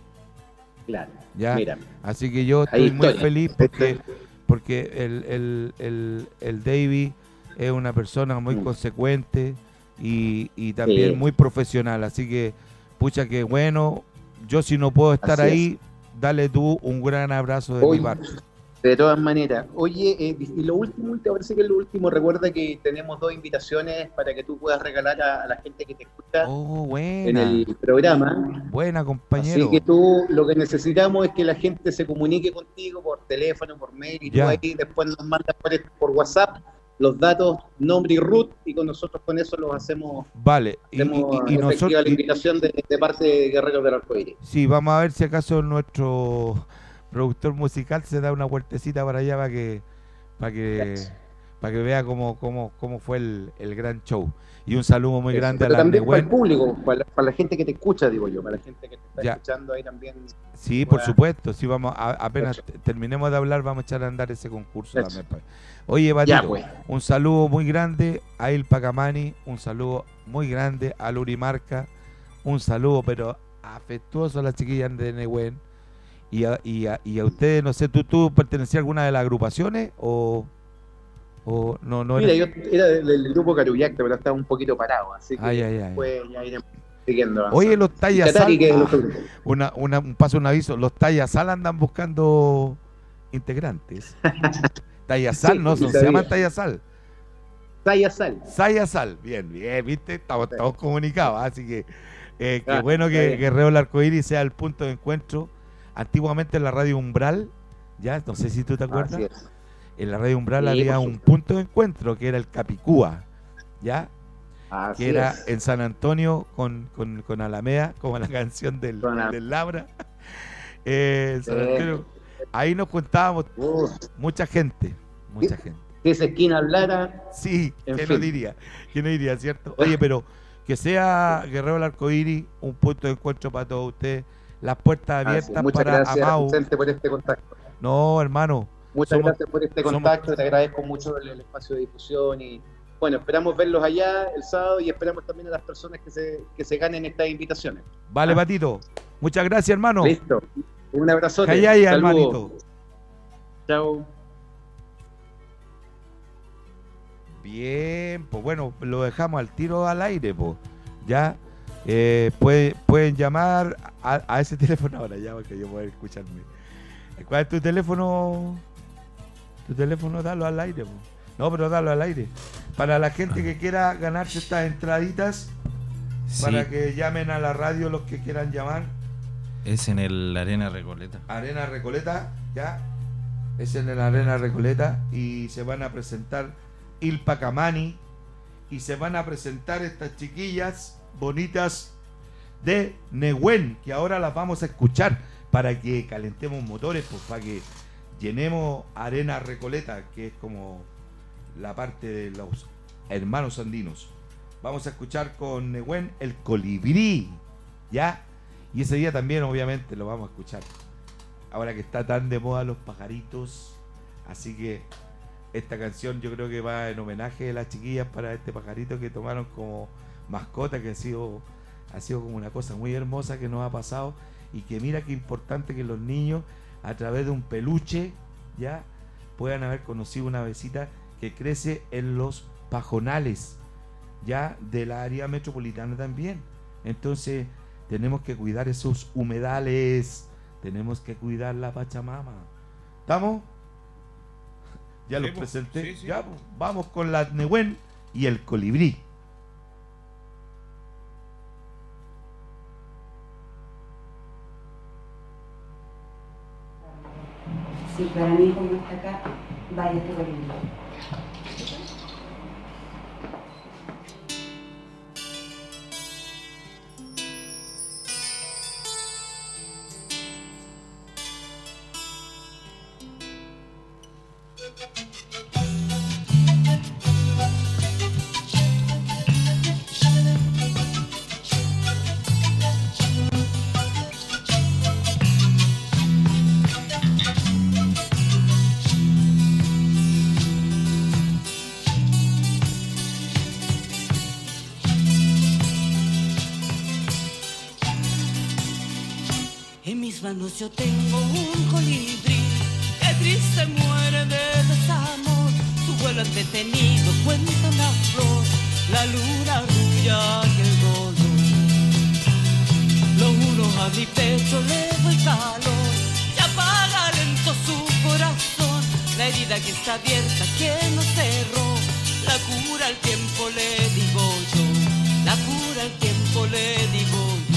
Claro, ¿ya? Mira. Así que yo estoy muy feliz porque, porque el, el, el, el David es una persona muy mm. consecuente y, y también sí. muy profesional. Así que, pucha, que bueno. Yo si no puedo estar Así ahí, es. dale tú un gran abrazo de Oye, mi parte. De todas maneras. Oye, eh, y lo último, te parece que es lo último, recuerda que tenemos dos invitaciones para que tú puedas regalar a, a la gente que te escucha oh, buena. en el programa. Buena, compañero. Así que tú, lo que necesitamos es que la gente se comunique contigo por teléfono, por mail, y ya. tú ahí después nos mandas por, por WhatsApp los datos, nombre y root, y con nosotros con eso los hacemos. Vale, hacemos y, y, y nosotros la invitación de, de parte de Guerreros del Arcoíris. Sí, vamos a ver si acaso nuestro productor musical se da una vueltecita para allá para que para que yes. para que vea cómo cómo cómo fue el, el gran show. Y un saludo muy eso, grande pero a la también para el público, para la, para la gente que te escucha, digo yo, para la gente que te está ya. escuchando ahí también. Sí, por supuesto, sí, vamos a, apenas eso. terminemos de hablar vamos a echar a andar ese concurso eso. también. Oye, Batito, pues. un saludo muy grande a Il Pacamani, un saludo muy grande a Lurimarca, un saludo pero afectuoso a las chiquillas de Nehuen y a, y a, y a ustedes, no sé, ¿tú, tú pertenecías a alguna de las agrupaciones o, o no? no Mira, era... yo era del, del grupo Carullac, pero estaba un poquito parado, así que ay, ay, ay. después ya iremos siguiendo. Oye, los Tallasal, ah, una, una, un paso, un aviso, los Tallasal andan buscando integrantes. Tallasal, sí, no, son, se llaman Tallasal. Sayasal. Sayasal, bien, bien, viste, estamos Sí. todos comunicados, así que eh, qué Ah, bueno está que bien. Guerrero del Arcoíris sea el punto de encuentro. Antiguamente en la radio Umbral, ya, no sé si tú te acuerdas, Así es. en la radio Umbral Sí, había por un supuesto. punto de encuentro que era el Capicúa, ya, Así que era es. en San Antonio con, con, con Alameda, como la canción del, Con Al- del Labra. Eh, en San Sí. Antonio, ahí nos juntábamos Uh, mucha gente, mucha gente. que esa esquina hablara. Sí, En ¿quién fin. no diría? ¿Quién no diría, cierto? Oye, pero que sea Guerrero del Arcoíris un punto de encuentro para todos ustedes, las puertas Así abiertas es. Muchas para gracias, Amau. Vicente, por este contacto. No, hermano, Muchas somos- gracias por este somos- contacto, te agradezco mucho el, el espacio de difusión y bueno, esperamos verlos allá el sábado y esperamos también a las personas que se, que se ganen estas invitaciones. Vale, Ah. Patito. Muchas gracias, hermano. Listo. Un abrazote. Jayaya, Saludos. hermanito. Chao. Bien, pues bueno, lo dejamos al tiro al aire, pues. Ya, eh, puede- pueden llamar a, a ese teléfono ahora, ya, porque yo puedo escucharme. ¿Cuál es tu teléfono? Tu teléfono, dalo al aire, pues. No, pero dalo al aire. Para la gente que quiera ganarse estas entraditas, Sí, para que llamen a la radio los que quieran llamar. es en el Arena Recoleta. Arena Recoleta, ya. Es en la Arena Recoleta y se van a presentar Ilpa Camani y se van a presentar estas chiquillas bonitas de Nehuen, que ahora las vamos a escuchar para que calentemos motores, pues para que llenemos Arena Recoleta, que es como la parte de los hermanos andinos. Vamos a escuchar con Nehuen el Colibrí, ¿ya? Y ese día también obviamente lo vamos a escuchar. Ahora que está tan de moda los pajaritos, así que esta canción yo creo que va en homenaje de las chiquillas para este pajarito que tomaron como mascota, que ha sido, ha sido como una cosa muy hermosa que nos ha pasado y que mira qué importante que los niños a través de un peluche ya puedan haber conocido una avecita que crece en los pajonales ya del área metropolitana también. Entonces tenemos que cuidar esos humedales, tenemos que cuidar la Pachamama. ¿Estamos? Ya Sí, los pues, presenté. sí, sí. Ya, pues, vamos con la Nehuen y el Colibrí. Sí, para mí como está acá, vaya este colibrí. En mis manos yo tengo un colibrí que triste muere de desamor. Su vuelo entretenido cuenta una flor, la luna rubia y el dolor. Lo uno a mi pecho le doy calor, se apaga lento su corazón. La herida que está abierta que no cerró, la cura al tiempo le digo yo, la cura al tiempo le digo yo.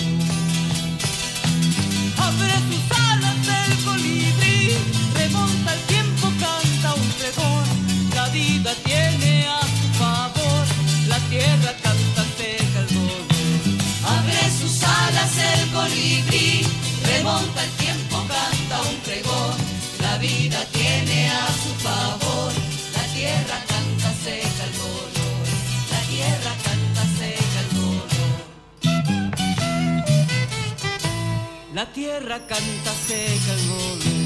Abre tus alas el colibrí, remonta el tiempo, canta un pregón. La vida tiene a su favor, la tierra canta, seca el dolor. Abre sus alas el colibrí, remonta el tiempo, canta un pregón. La vida tiene a su favor, la tierra canta, seca el dolor. La tierra canta, seca el dolor. La tierra canta, seca el dolor.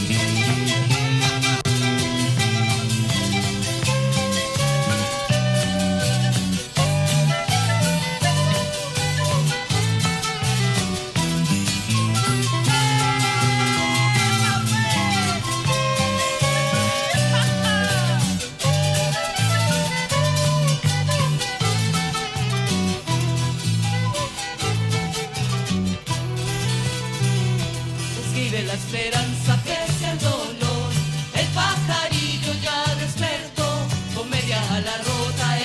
Escribe la esperanza, pese al dolor. El pajarillo ya despertó, con media ala rota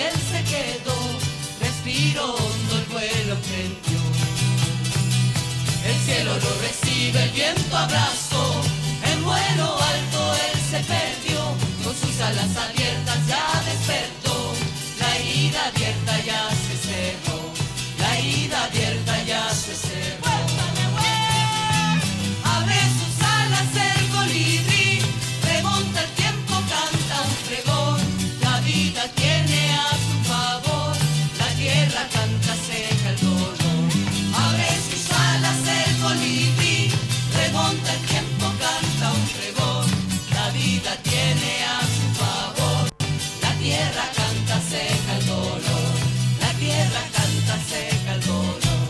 abrazo. En vuelo alto él se perdió, con sus alas abiertas ya despertó. La herida abierta ya se cerró, la herida abierta ya se cerró. Abre sus alas el colibrí, remonta el tiempo, canta un pregón. La vida tiene a su favor, la tierra canta, seca el dolor. Abre sus alas el colibrí, remonta el tiempo, canta un pregón. La vida tiene a su favor, la tierra canta, seca el dolor. La tierra canta, seca el dolor.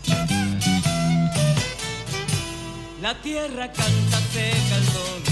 La tierra canta, seca el dolor.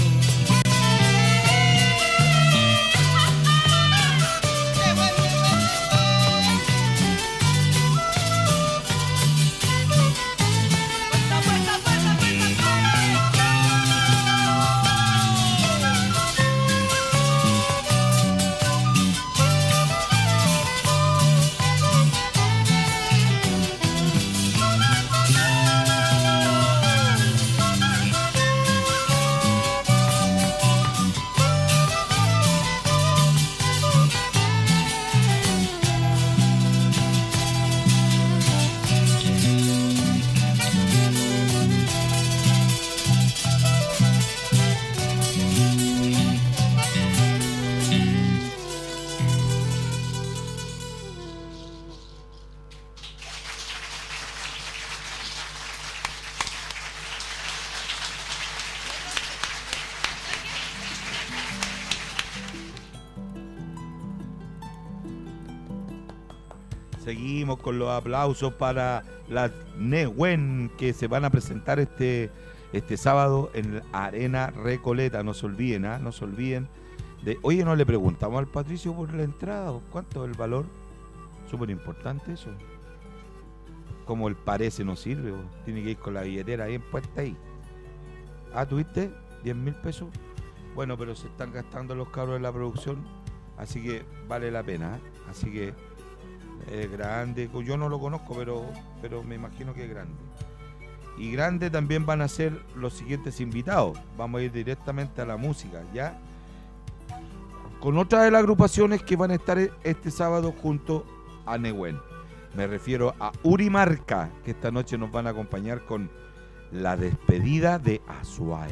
Seguimos con los aplausos para las Nehuen que se van a presentar este, este sábado en la Arena Recoleta. No se olviden, ¿eh? No se olviden. De, oye, no le preguntamos al Patricio por la entrada, ¿cuánto es el valor? Súper importante eso. Como el parece no sirve, ¿o? Tiene que ir con la billetera bien puesta ahí. Ah, ¿tuviste? diez mil pesos. Bueno, pero se están gastando los cabros de la producción, así que vale la pena, ¿eh? Así que es grande, yo no lo conozco, pero, pero me imagino que es grande. Y grande también van a ser los siguientes invitados. Vamos a ir directamente a la música, ¿ya? Con otra de las agrupaciones que van a estar este sábado junto a Nehuen. Me refiero a Urimarca, que esta noche nos van a acompañar con la despedida de Azuay.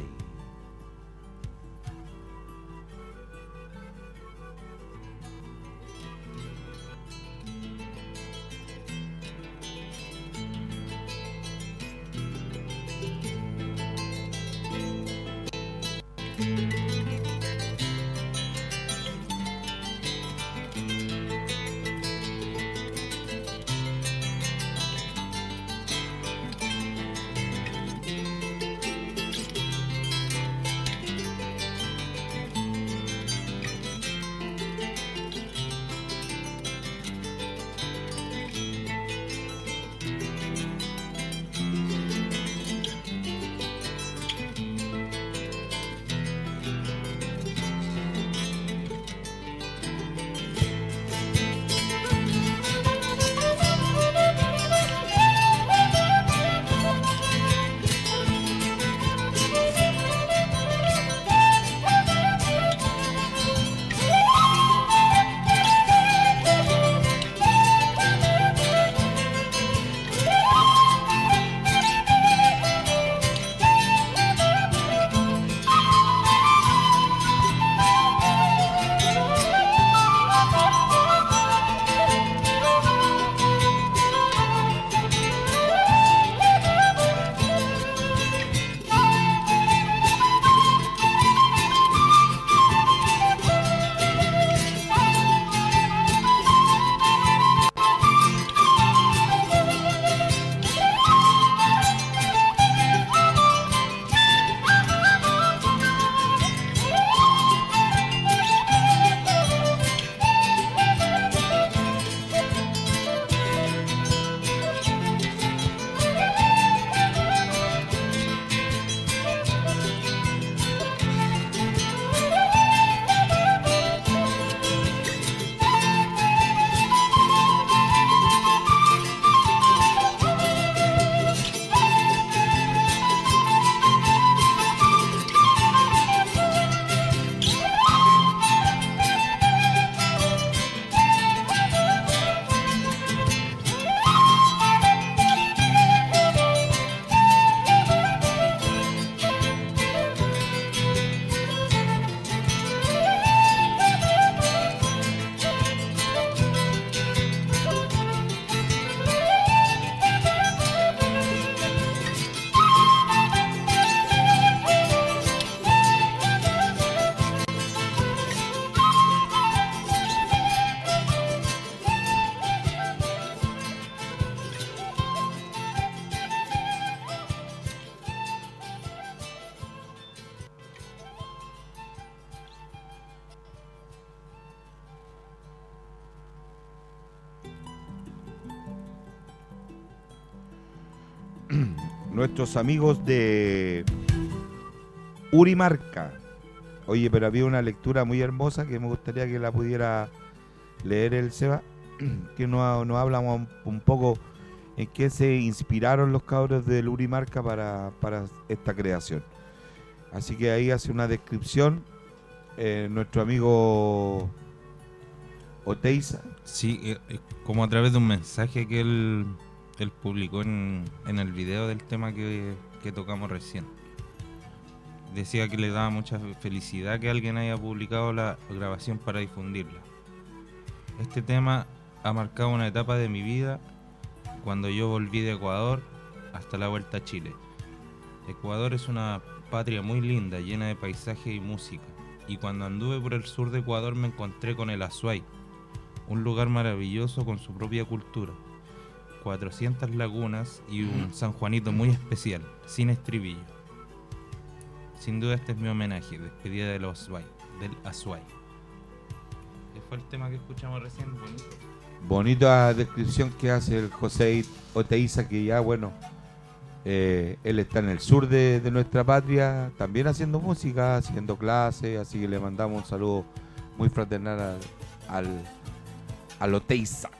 nuestros amigos de Urimarca. Oye, pero había una lectura muy hermosa que me gustaría que la pudiera leer el Seba, que nos, nos habla un, un poco en qué se inspiraron los cabros del Urimarca para, para esta creación. Así que ahí hace una descripción eh, nuestro amigo Oteiza. Sí, eh, como a través de un mensaje que él, él publicó en, en el video del tema que, que tocamos recién. Decía que le daba mucha felicidad que alguien haya publicado la grabación para difundirla. Este tema ha marcado una etapa de mi vida cuando yo volví de Ecuador hasta la vuelta a Chile. Ecuador es una patria muy linda, llena de paisaje y música. Y cuando anduve por el sur de Ecuador me encontré con el Azuay, un lugar maravilloso con su propia cultura, cuatrocientas lagunas y un San Juanito muy especial, sin estribillo. Sin duda este es mi homenaje, despedida del Azuay, del Azuay. ¿Qué fue el tema que escuchamos recién? Bonito. Bonita descripción que hace el José Oteiza, que ya bueno, eh, él está en el sur de, de nuestra patria, también haciendo música, haciendo clases, así que le mandamos un saludo muy fraternal al, al, al Oteiza.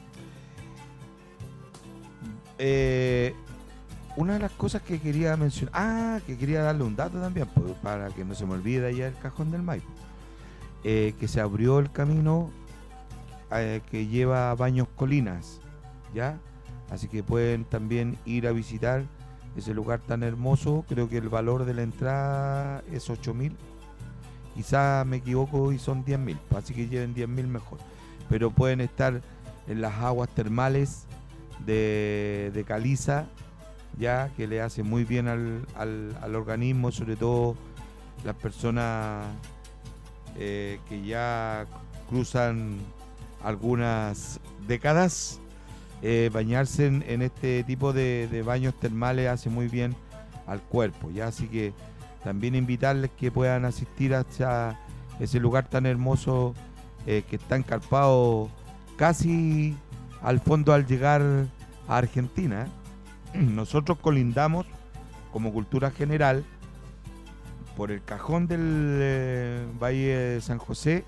Eh, una de las cosas que quería mencionar, ah, que quería darle un dato también, pues, para que no se me olvide allá el Cajón del Maipo, eh, que se abrió el camino eh, que lleva a Baños Colinas, ¿ya? Así que pueden también ir a visitar ese lugar tan hermoso. Creo que el valor de la entrada es ocho mil, quizá me equivoco y son diez mil, así que lleven diez mil mejor. Pero pueden estar en las aguas termales de, de Caliza, ya que le hace muy bien al, al, al organismo, sobre todo las personas eh, que ya cruzan algunas décadas. Eh, bañarse en, en este tipo de, de baños termales hace muy bien al cuerpo, ya, así que también invitarles que puedan asistir hacia ese lugar tan hermoso eh, que está encarpado casi al fondo al llegar a Argentina. Nosotros colindamos como cultura general por el cajón del eh, Valle de San José.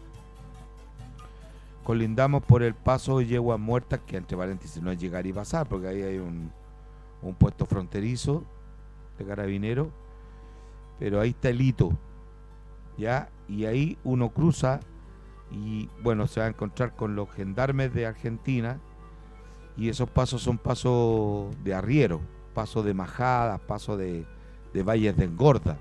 Colindamos por el paso de Yeguas Muertas, que entre paréntesis no es llegar y pasar, porque ahí hay un, un puesto fronterizo de carabineros, pero ahí está el hito, ¿ya? Y ahí uno cruza y bueno, se va a encontrar con los gendarmes de Argentina, y esos pasos son pasos de arriero, pasos de majadas, pasos de, de valles de engorda.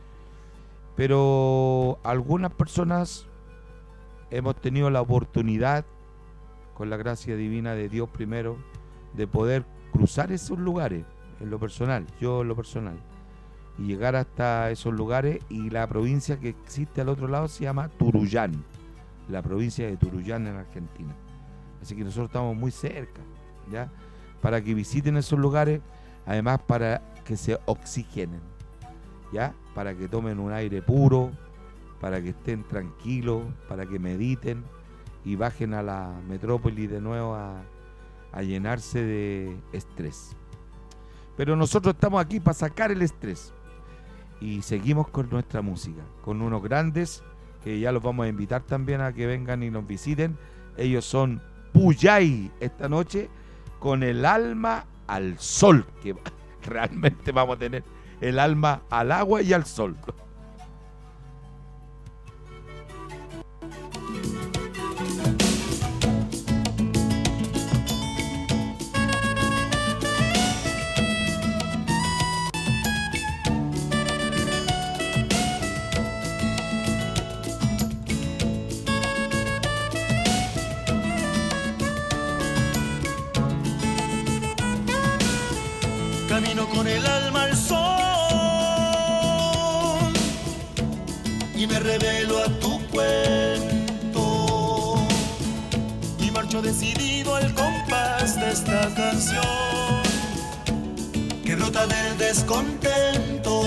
Pero algunas personas hemos tenido la oportunidad, con la gracia divina de Dios primero, de poder cruzar esos lugares, en lo personal, yo en lo personal, y llegar hasta esos lugares. Y la provincia que existe al otro lado se llama Turullán, la provincia de Turullán en Argentina. Así que nosotros estamos muy cerca, ¿ya? Para que visiten esos lugares, además para que se oxigenen, ¿ya? Para que tomen un aire puro, para que estén tranquilos, para que mediten y bajen a la metrópoli de nuevo a, a llenarse de estrés. Pero nosotros estamos aquí para sacar el estrés y seguimos con nuestra música, con unos grandes que ya los vamos a invitar también a que vengan y nos visiten. Ellos son Puyay esta noche con El Alma al Sol, que realmente vamos a tener el alma al agua y al sol. Camino con el alma al sol y me revelo a tu cuento y marcho decidido al compás de esta canción que brota del descontento.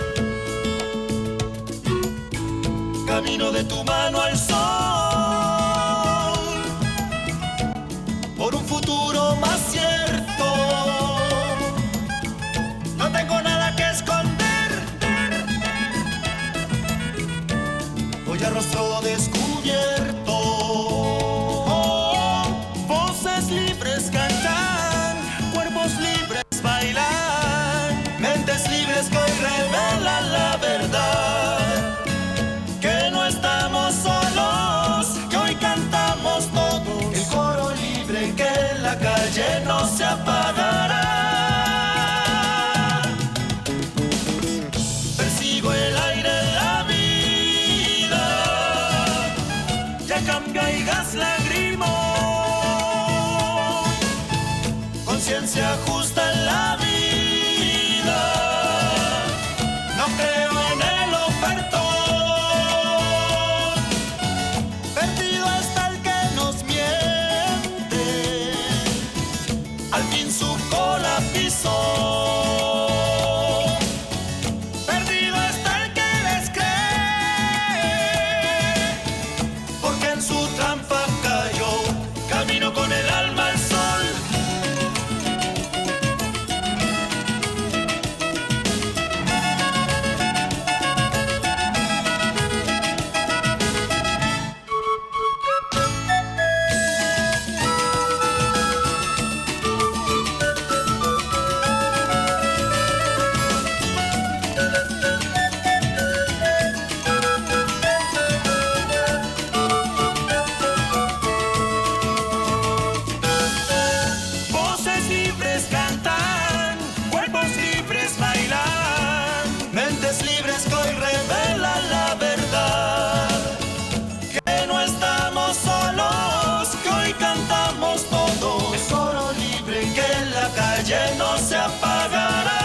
Camino de tu mano al sol futuro más cierto. No tengo nada que esconder, voy a rostro descubierto. Voces libres cantan, cuerpos libres bailan, mentes libres que hoy revelan la verdad, que no estamos solos, que hoy cantamos todos, el coro libre que en la calle no se apagará. Persigo el aire de la vida, ya cambio y gas lágrimo, conciencia justa en la vida, no creo en el ofertón, perdido está el que nos miente, al fin su cola pisó. Perdido está el que les cree, porque en su trampa cayó, camino con el alma al sol. Voces libres cantan, cuerpos libres bailan, mentes libres que hoy revelan la verdad, que no estamos solos, que hoy cantamos todos, el coro libre que en la calle no se apagará.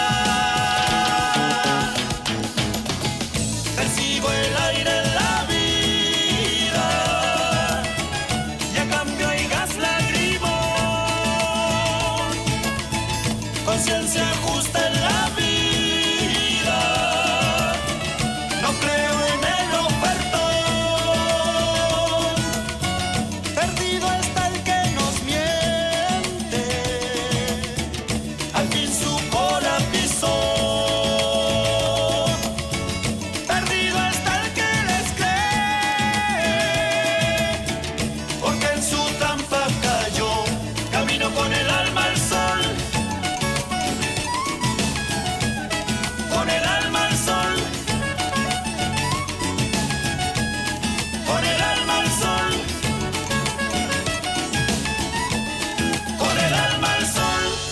Percibo el aire en la vida, y a cambio hay gas lágrimo, conciencia justa en la vida, no creo en el ofertón, perdido está el que nos miente, al fin su cola pisó. Perdido está el que les cree, porque en su trampa cayó, camino con el alma al sol, con el alma al sol, con el alma al sol, con el alma al sol.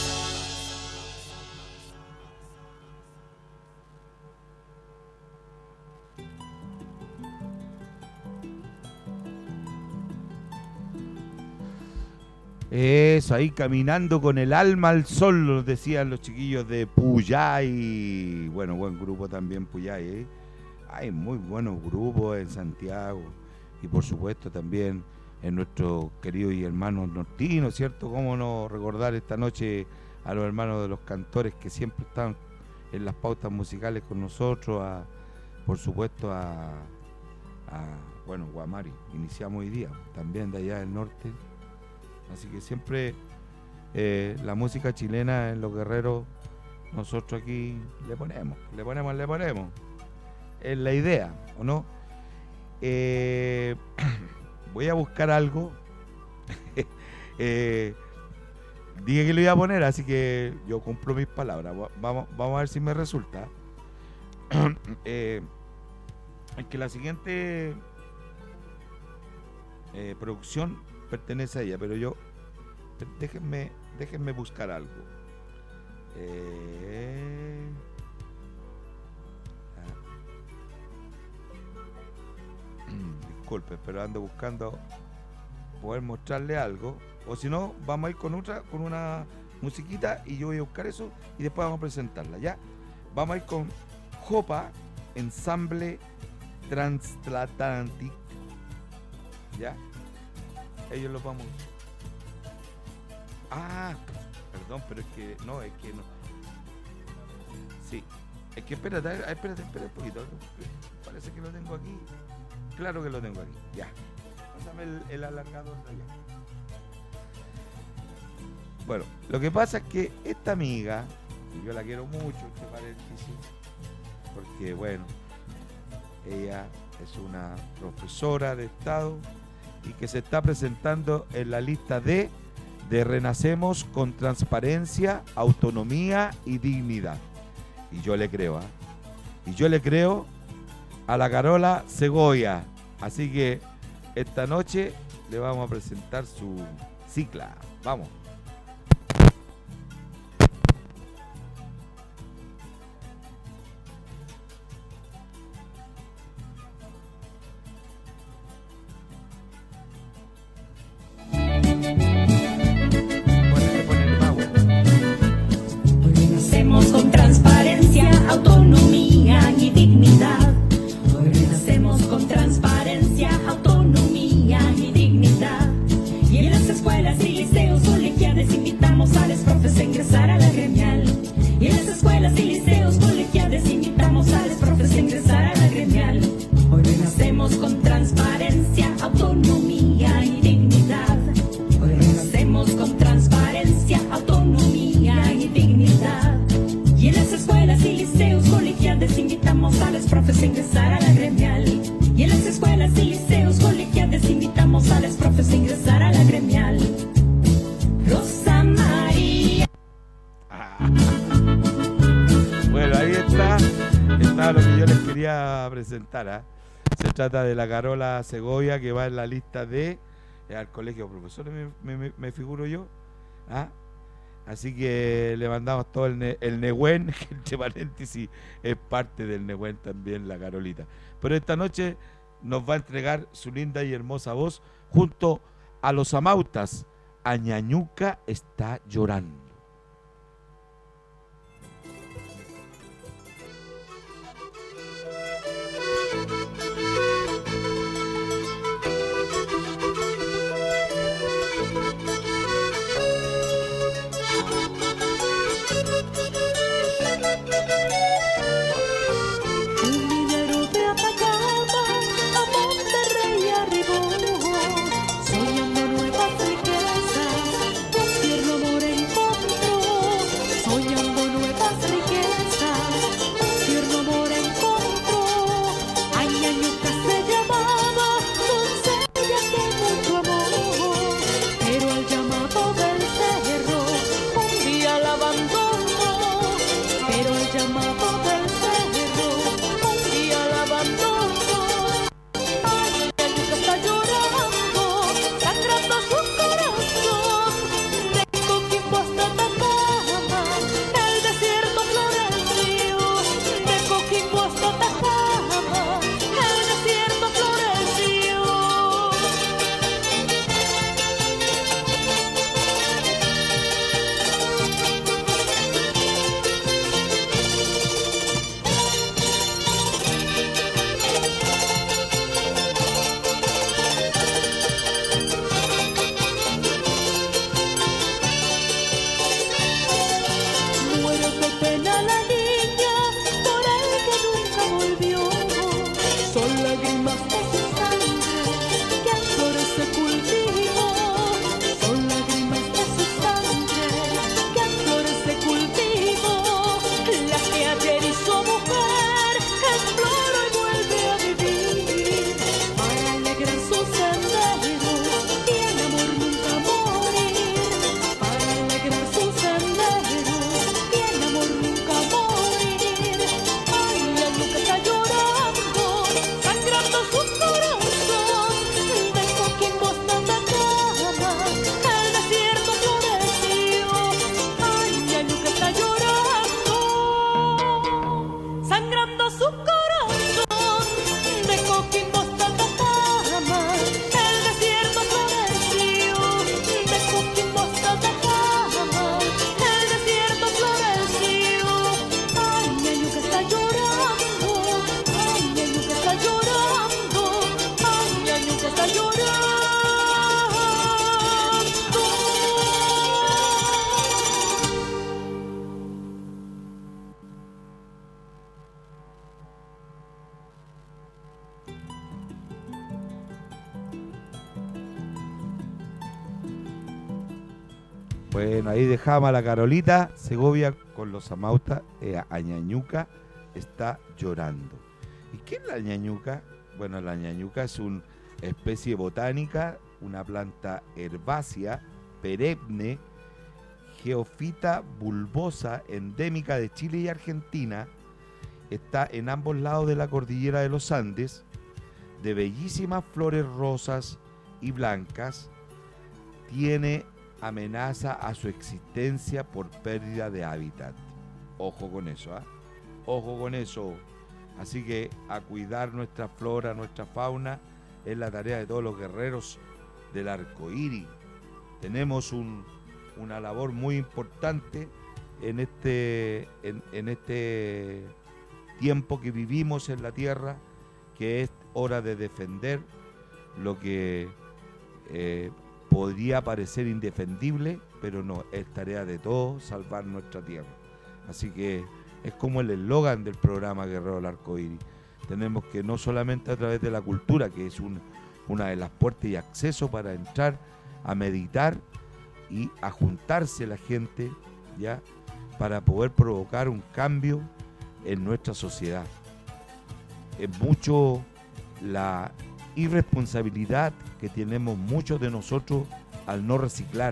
Eso, ahí caminando con el alma al sol, lo decían los chiquillos de Puyay. Bueno, buen grupo también Puyay, ¿eh? Hay muy buenos grupos en Santiago. Y por supuesto también en nuestros queridos y hermanos nortinos, ¿cierto? ¿Cómo no recordar esta noche a los hermanos de los cantores que siempre están en las pautas musicales con nosotros? A, por supuesto a, a, bueno, Guamari, iniciamos hoy día, también de allá del norte. Así que siempre eh, la música chilena en Los Guerreros, nosotros aquí le ponemos, le ponemos, le ponemos. Es la idea, ¿o no? Eh, voy a buscar algo. eh, dije que lo iba a poner, así que yo cumplo mis palabras. Vamos, vamos a ver si me resulta. eh, es que la siguiente eh, producción pertenece a ella, pero yo déjenme déjenme buscar algo. Eh, ah, disculpe, pero ando buscando poder mostrarle algo, o si no vamos a ir con otra, con una musiquita y yo voy a buscar eso y después vamos a presentarla. Ya vamos a ir con Jopa, ensamble Transatlantic. Ya ellos los vamos. Ah, perdón, pero es que no, es que no. Sí, es que espérate, espérate, espérate un poquito. Parece que lo tengo aquí. Claro que lo tengo aquí. Ya. Pásame el, el alargador de allá. Bueno, lo que pasa es que esta amiga, y yo la quiero mucho, entre paréntesis, porque bueno, ella es una profesora de Estado y que se está presentando en la lista D de Renacemos con Transparencia, Autonomía y Dignidad. Y yo le creo, ¿eh? Y yo le creo a la Carola Segovia. Así que esta noche le vamos a presentar su cicla. Vamos. Renacemos con transparencia, autonomía y dignidad. Hoy renacemos con transparencia, autonomía y dignidad. Y en las escuelas y liceos colegiales invitamos a los profes a ingresar a la gremial. Y en las escuelas y liceos colegiales invitamos a los profes a ingresar a la gremial. Hoy renacemos con transparencia, autonomía y dignidad. Hoy renacemos con transparencia, autonomía y dignidad. Y en las escuelas y liceos colegiales invitamos a los profes a ingresar a la gremial. Y en las escuelas y liceos colegiales invitamos a los profes a ingresar a la gremial. Rosa María. Bueno, ahí está, está lo que yo les quería presentar, ¿eh? Se trata de la Carola Segovia, que va en la lista de eh, al colegio de profesores, me, me, me figuro yo, ¿ah? Así que le mandamos todo el, ne, el Nehuen, que entre paréntesis es parte del Nehuen también, la Carolita. Pero esta noche nos va a entregar su linda y hermosa voz junto a los amautas. Añañuca está llorando. Soñando nuevas riquezas, un tierno amor en Bueno, ahí dejamos a la Carolita Segovia con los amautas. Eh, Añañuca está llorando. ¿Y qué es la ñañuca? Bueno, la ñañuca es una especie botánica, una planta herbácea, perenne, geofita bulbosa, endémica de Chile y Argentina. Está en ambos lados de la cordillera de los Andes, de bellísimas flores rosas y blancas. Tiene amenaza a su existencia por pérdida de hábitat. Ojo con eso, ¿ah? ¿eh? Ojo con eso. Así que a cuidar nuestra flora, nuestra fauna, es la tarea de todos los guerreros del arco iris. Tenemos un, una labor muy importante en este, en, en este tiempo que vivimos en la tierra, que es hora de defender lo que eh, podría parecer indefendible, pero no, es tarea de todos salvar nuestra tierra. Así que es como el eslogan del programa Guerrero del Arco Iris. Tenemos que no solamente a través de la cultura, que es un, una de las puertas y acceso para entrar a meditar y a juntarse la gente, ya, para poder provocar un cambio en nuestra sociedad. Es mucho la irresponsabilidad que tenemos muchos de nosotros al no reciclar,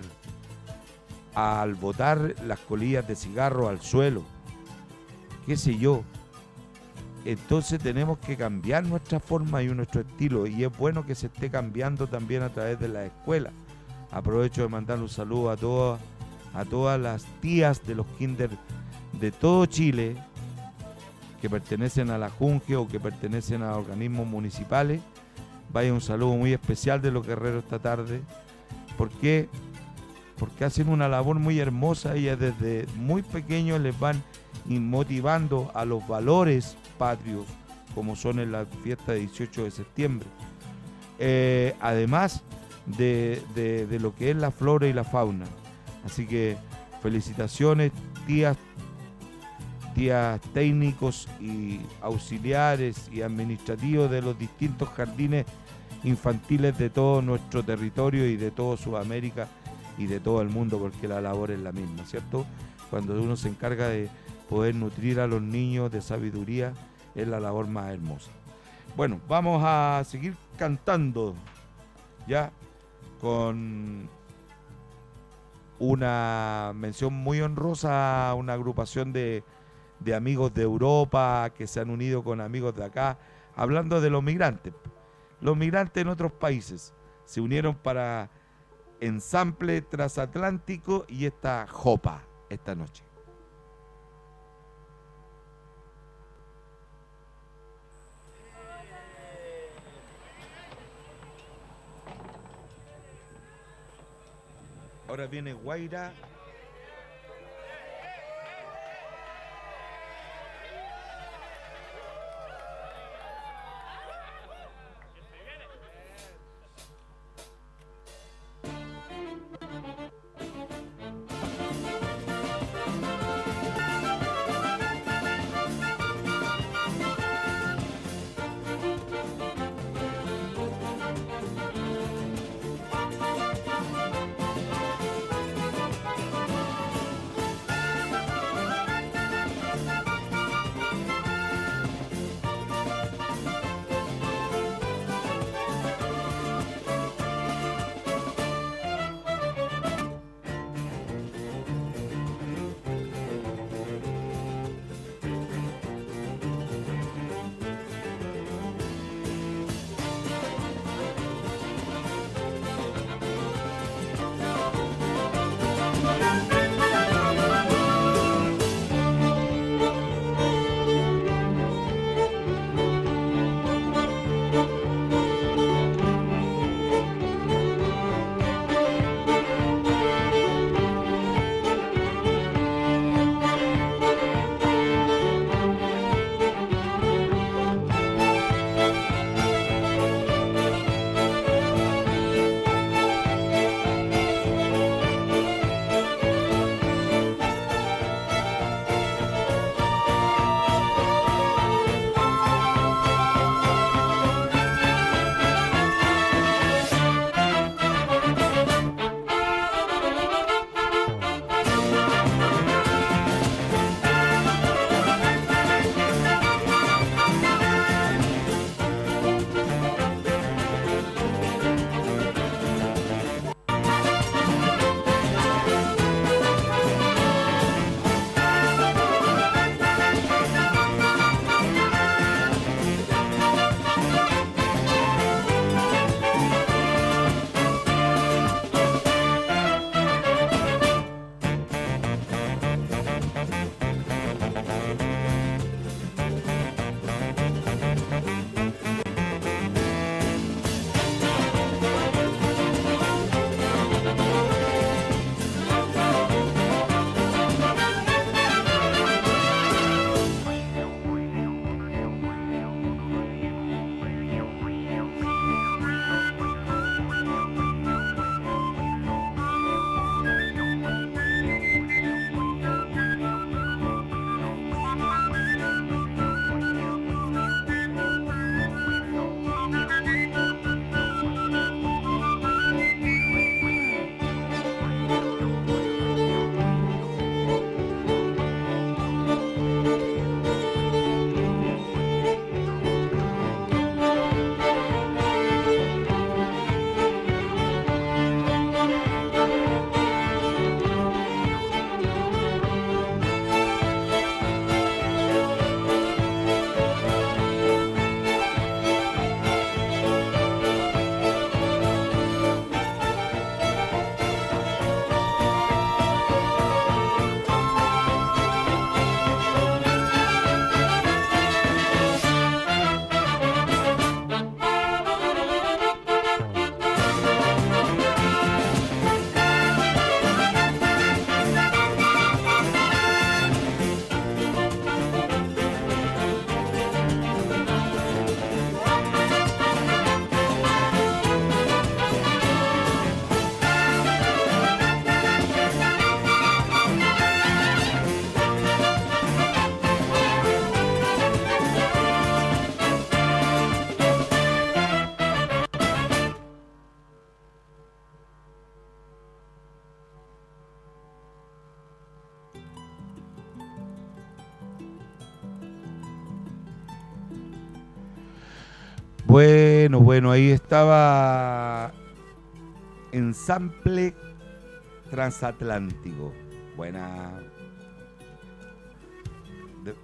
al botar las colillas de cigarro al suelo, qué sé yo. Entonces tenemos que cambiar nuestra forma y nuestro estilo, y es bueno que se esté cambiando también a través de la escuela. Aprovecho de mandar un saludo a todas, a todas las tías de los kinder de todo Chile que pertenecen a la Junge o que pertenecen a organismos municipales. Vaya un saludo muy especial de los guerreros esta tarde. ¿Por qué? Porque hacen una labor muy hermosa. Ellas desde muy pequeños les van motivando a los valores patrios, como son en la fiesta de dieciocho de septiembre. Eh, además de, de, de lo que es la flora y la fauna. Así que felicitaciones, tías, tías técnicos y auxiliares y administrativos de los distintos jardines infantiles de todo nuestro territorio y de toda Sudamérica y de todo el mundo, porque la labor es la misma, ¿cierto? Cuando uno se encarga de poder nutrir a los niños de sabiduría, es la labor más hermosa. Bueno, vamos a seguir cantando ya con una mención muy honrosa a una agrupación de, de amigos de Europa que se han unido con amigos de acá, hablando de los migrantes. Los migrantes en otros países se unieron para Ensamble Transatlántico y esta Jopa esta noche. Ahora viene Guaira. Bueno, bueno, ahí estaba Ensamble Transatlántico. Buena. De...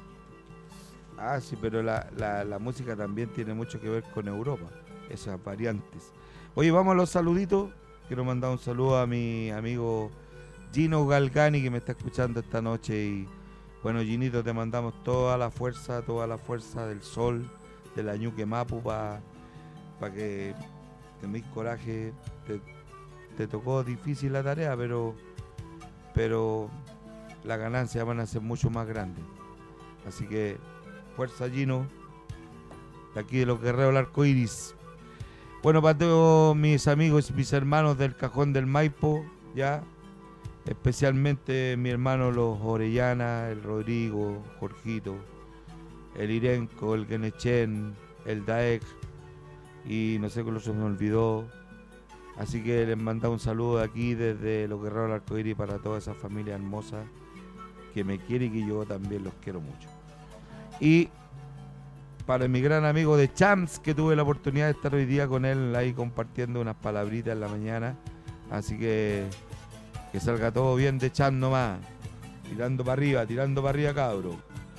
Ah, sí, pero la, la, la música también tiene mucho que ver con Europa, esas variantes. Oye, vamos a los saluditos. Quiero mandar un saludo a mi amigo Gino Galgani, que me está escuchando esta noche. Y bueno, Ginito, te mandamos toda la fuerza, toda la fuerza del sol, de la Ñuque Mapu, para pa que tenéis coraje. Te, te tocó difícil la tarea, pero, pero las ganancias van a ser mucho más grandes. Así que fuerza, Gino, de aquí de los Guerreros del Arco Iris. Bueno, para todos mis amigos, mis hermanos del Cajón del Maipo, ya, especialmente mi hermano los Orellana, el Rodrigo, Jorgito, el Irenco, el Genechen, el Daek, y no sé cómo se me olvidó. Así que les mando un saludo de aquí desde los Guerreros del Arco Iris para toda esa familia hermosa que me quiere y que yo también los quiero mucho. Y para mi gran amigo de Champs, que tuve la oportunidad de estar hoy día con él ahí compartiendo unas palabritas en la mañana. Así que que salga todo bien de Champs nomás. Tirando para arriba, tirando para arriba, cabro.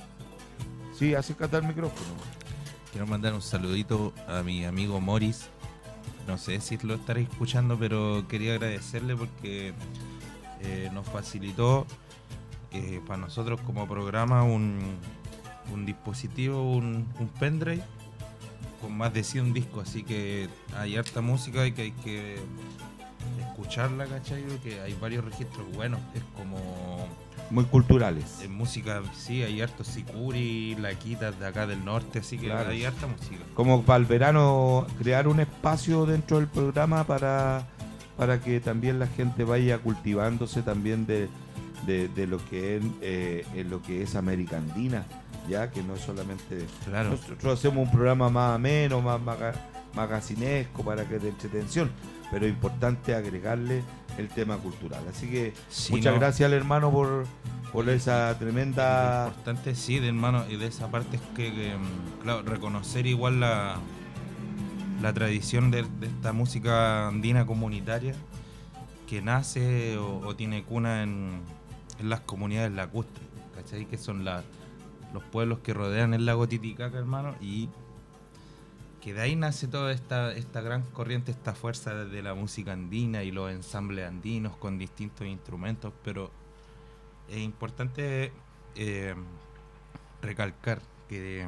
Sí, acércate al micrófono. Quiero mandar un saludito a mi amigo Morris. No sé si lo estaréis escuchando, pero quería agradecerle porque eh, nos facilitó eh, para nosotros como programa un... un dispositivo, un, un pendrive con más de cien discos, así que hay harta música y que hay que escucharla, ¿cachai? Que hay varios registros buenos, es como... muy culturales. En música, sí, hay hartos sicuri, laquitas de acá del norte, así que claro, hay harta música. Como para el verano, crear un espacio dentro del programa para, para que también la gente vaya cultivándose también de, de, de lo que es eh, en lo que es América Andina. Ya que no solamente claro. Nosotros hacemos un programa más ameno, más maga, magacinesco para que de entretención, pero es importante agregarle el tema cultural. Así que sí, muchas no. gracias al hermano por, por esa tremenda... Lo importante sí, de hermano, y de esa parte es que, que claro, reconocer igual la, la tradición de, de esta música andina comunitaria que nace o, o tiene cuna en, en las comunidades lacustres, ¿cachai? Que son las los pueblos que rodean el lago Titicaca, hermano, y que de ahí nace toda esta, esta gran corriente, esta fuerza de la música andina y los ensambles andinos con distintos instrumentos, pero es importante eh, recalcar que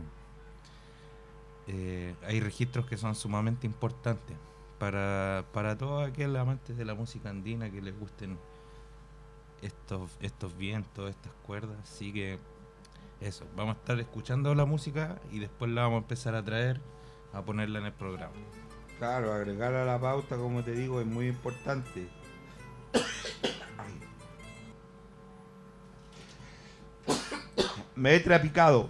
eh, hay registros que son sumamente importantes para, para todos aquellos amantes de la música andina que les gusten estos, estos vientos, estas cuerdas, así que eso, vamos a estar escuchando la música y después la vamos a empezar a traer, a ponerla en el programa. Claro, agregar a la pauta, como te digo, es muy importante. Me he trapicado.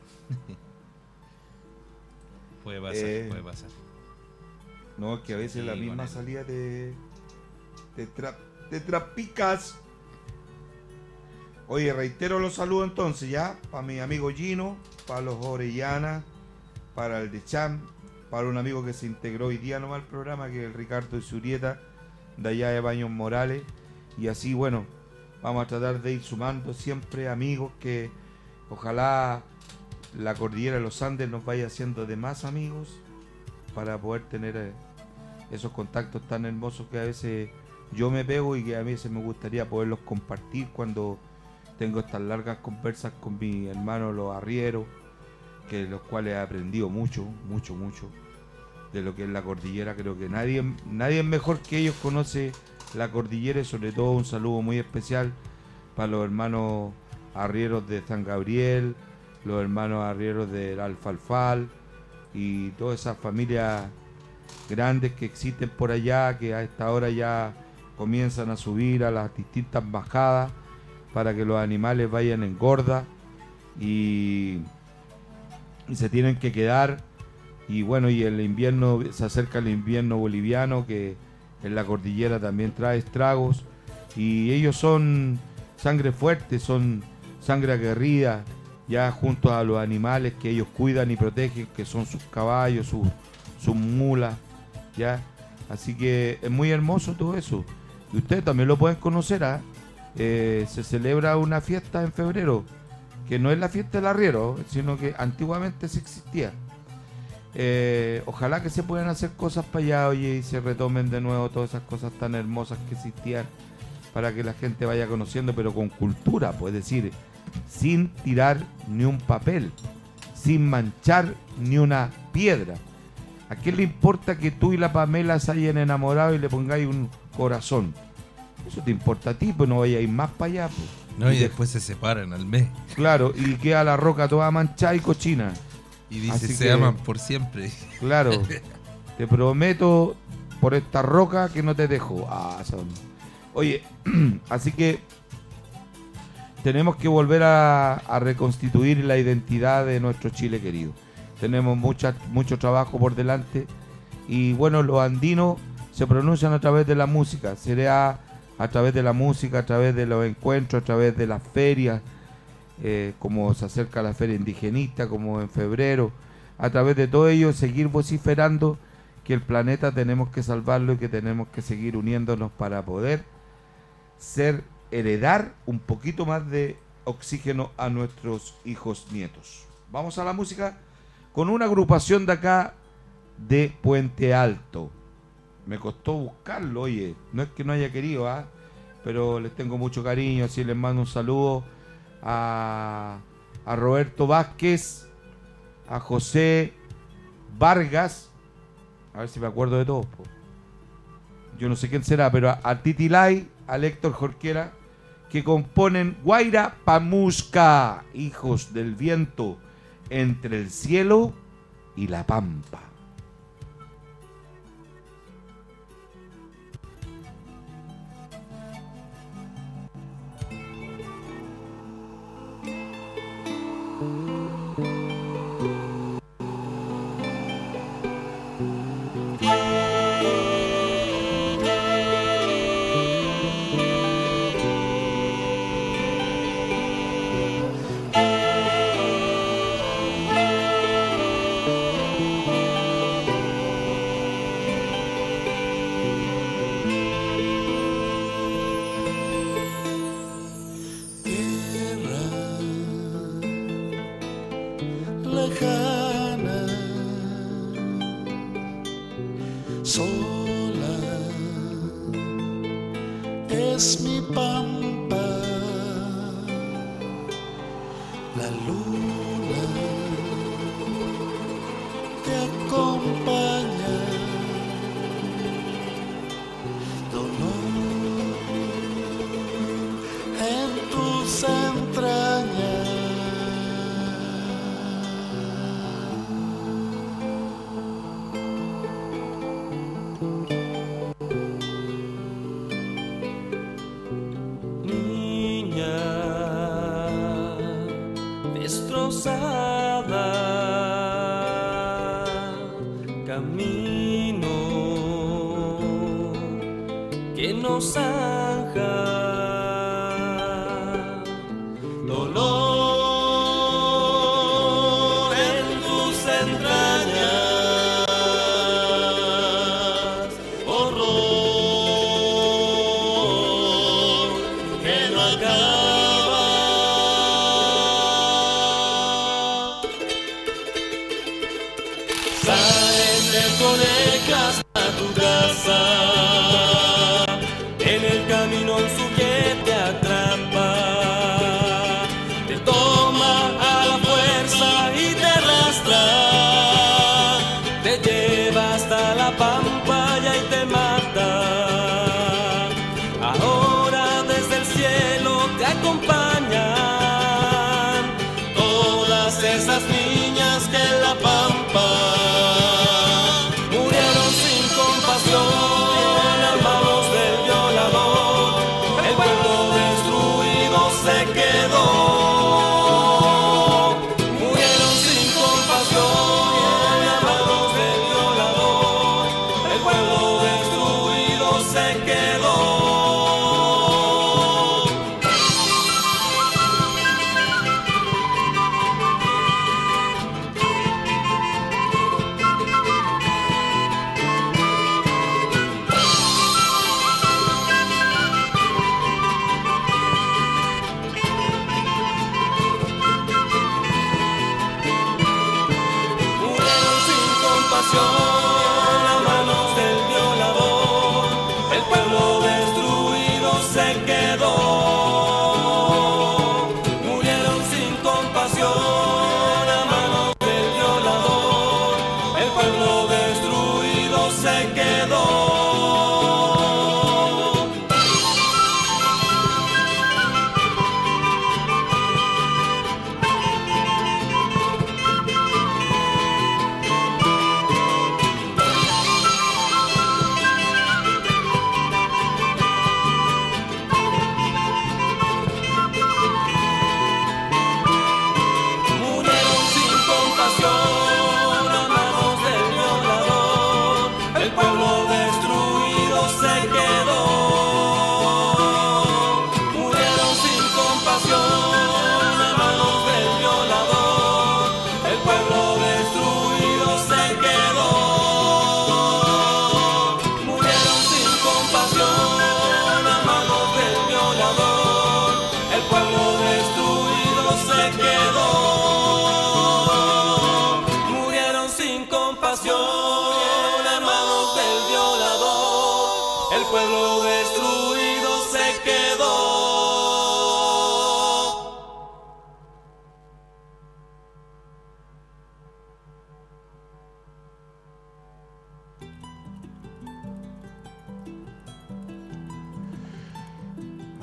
Puede pasar, eh, puede pasar. No, es que a veces sí, la misma salida te, te, tra, te trapicas. Oye, reitero los saludos entonces ya, para mi amigo Gino, para los Orellana, para el de Cham, para un amigo que se integró hoy día nomás al programa, que es el Ricardo Zurieta, de allá de Baños Morales, y así, bueno, vamos a tratar de ir sumando siempre amigos que ojalá la cordillera de los Andes nos vaya haciendo de más amigos para poder tener eh, esos contactos tan hermosos que a veces yo me pego y que a veces me gustaría poderlos compartir cuando tengo estas largas conversas con mi hermano los arrieros, que los cuales he aprendido mucho, mucho, mucho de lo que es la cordillera. Creo que nadie, nadie mejor que ellos conoce la cordillera, y sobre todo un saludo muy especial para los hermanos arrieros de San Gabriel, los hermanos arrieros del Alfalfal y todas esas familias grandes que existen por allá, que a esta hora ya comienzan a subir a las distintas bajadas para que los animales vayan en gorda y, y se tienen que quedar. Y bueno, y el invierno, se acerca el invierno boliviano, que en la cordillera también trae estragos, y ellos son sangre fuerte, son sangre aguerrida, ya junto a los animales que ellos cuidan y protegen, que son sus caballos, sus, sus mulas, ya. Así que es muy hermoso todo eso. Y ustedes también lo pueden conocer, ¿ah? Eh, se celebra una fiesta en febrero, que no es la fiesta del arriero, sino que antiguamente sí existía. Eh, ojalá que se puedan hacer cosas para allá, oye, y se retomen de nuevo todas esas cosas tan hermosas que existían, para que la gente vaya conociendo, pero con cultura, pues decir, sin tirar ni un papel, sin manchar ni una piedra. ¿A quién le importa que tú y la Pamela se hayan enamorado y le pongáis un corazón? Eso te importa a ti, pues no vayáis más para allá, pues. No, y, y después se separan al mes. Claro, y queda la roca toda manchada y cochina. Y dice, Así se que, aman por siempre. Claro, te prometo por esta roca que no te dejo. Ah, son... Oye, así que tenemos que volver a, a reconstituir la identidad de nuestro Chile querido. Tenemos mucha, mucho trabajo por delante y bueno, los andinos se pronuncian a través de la música, será a través de la música, a través de los encuentros, a través de las ferias, eh, como se acerca la feria indigenista, como en febrero, a través de todo ello seguir vociferando que el planeta tenemos que salvarlo y que tenemos que seguir uniéndonos para poder ser, heredar un poquito más de oxígeno a nuestros hijos nietos. Vamos a la música con una agrupación de acá de Puente Alto. Me costó buscarlo, oye, no es que no haya querido, ¿ah? Pero les tengo mucho cariño, así les mando un saludo a, a Roberto Vázquez, a José Vargas, a ver si me acuerdo de todos, po. Yo no sé quién será, pero a, a Titi Lai, a Héctor Jorquera, que componen Guaira Pamusca, hijos del viento, entre el cielo y la pampa. Es mi pampa, la luna te acompaña, dolor en tus entrañas. Camino que nos zanja, dolor en tus entrañas, horror que no acaba. Sales del colegio hasta tu casa, en el camino el sujeto te atrapa, te toma a la fuerza y te arrastra, te lleva hasta la pampa y ahí te mata. Ahora desde el cielo te acompañan todas esas niñas que en la pampa murieron sin compasión.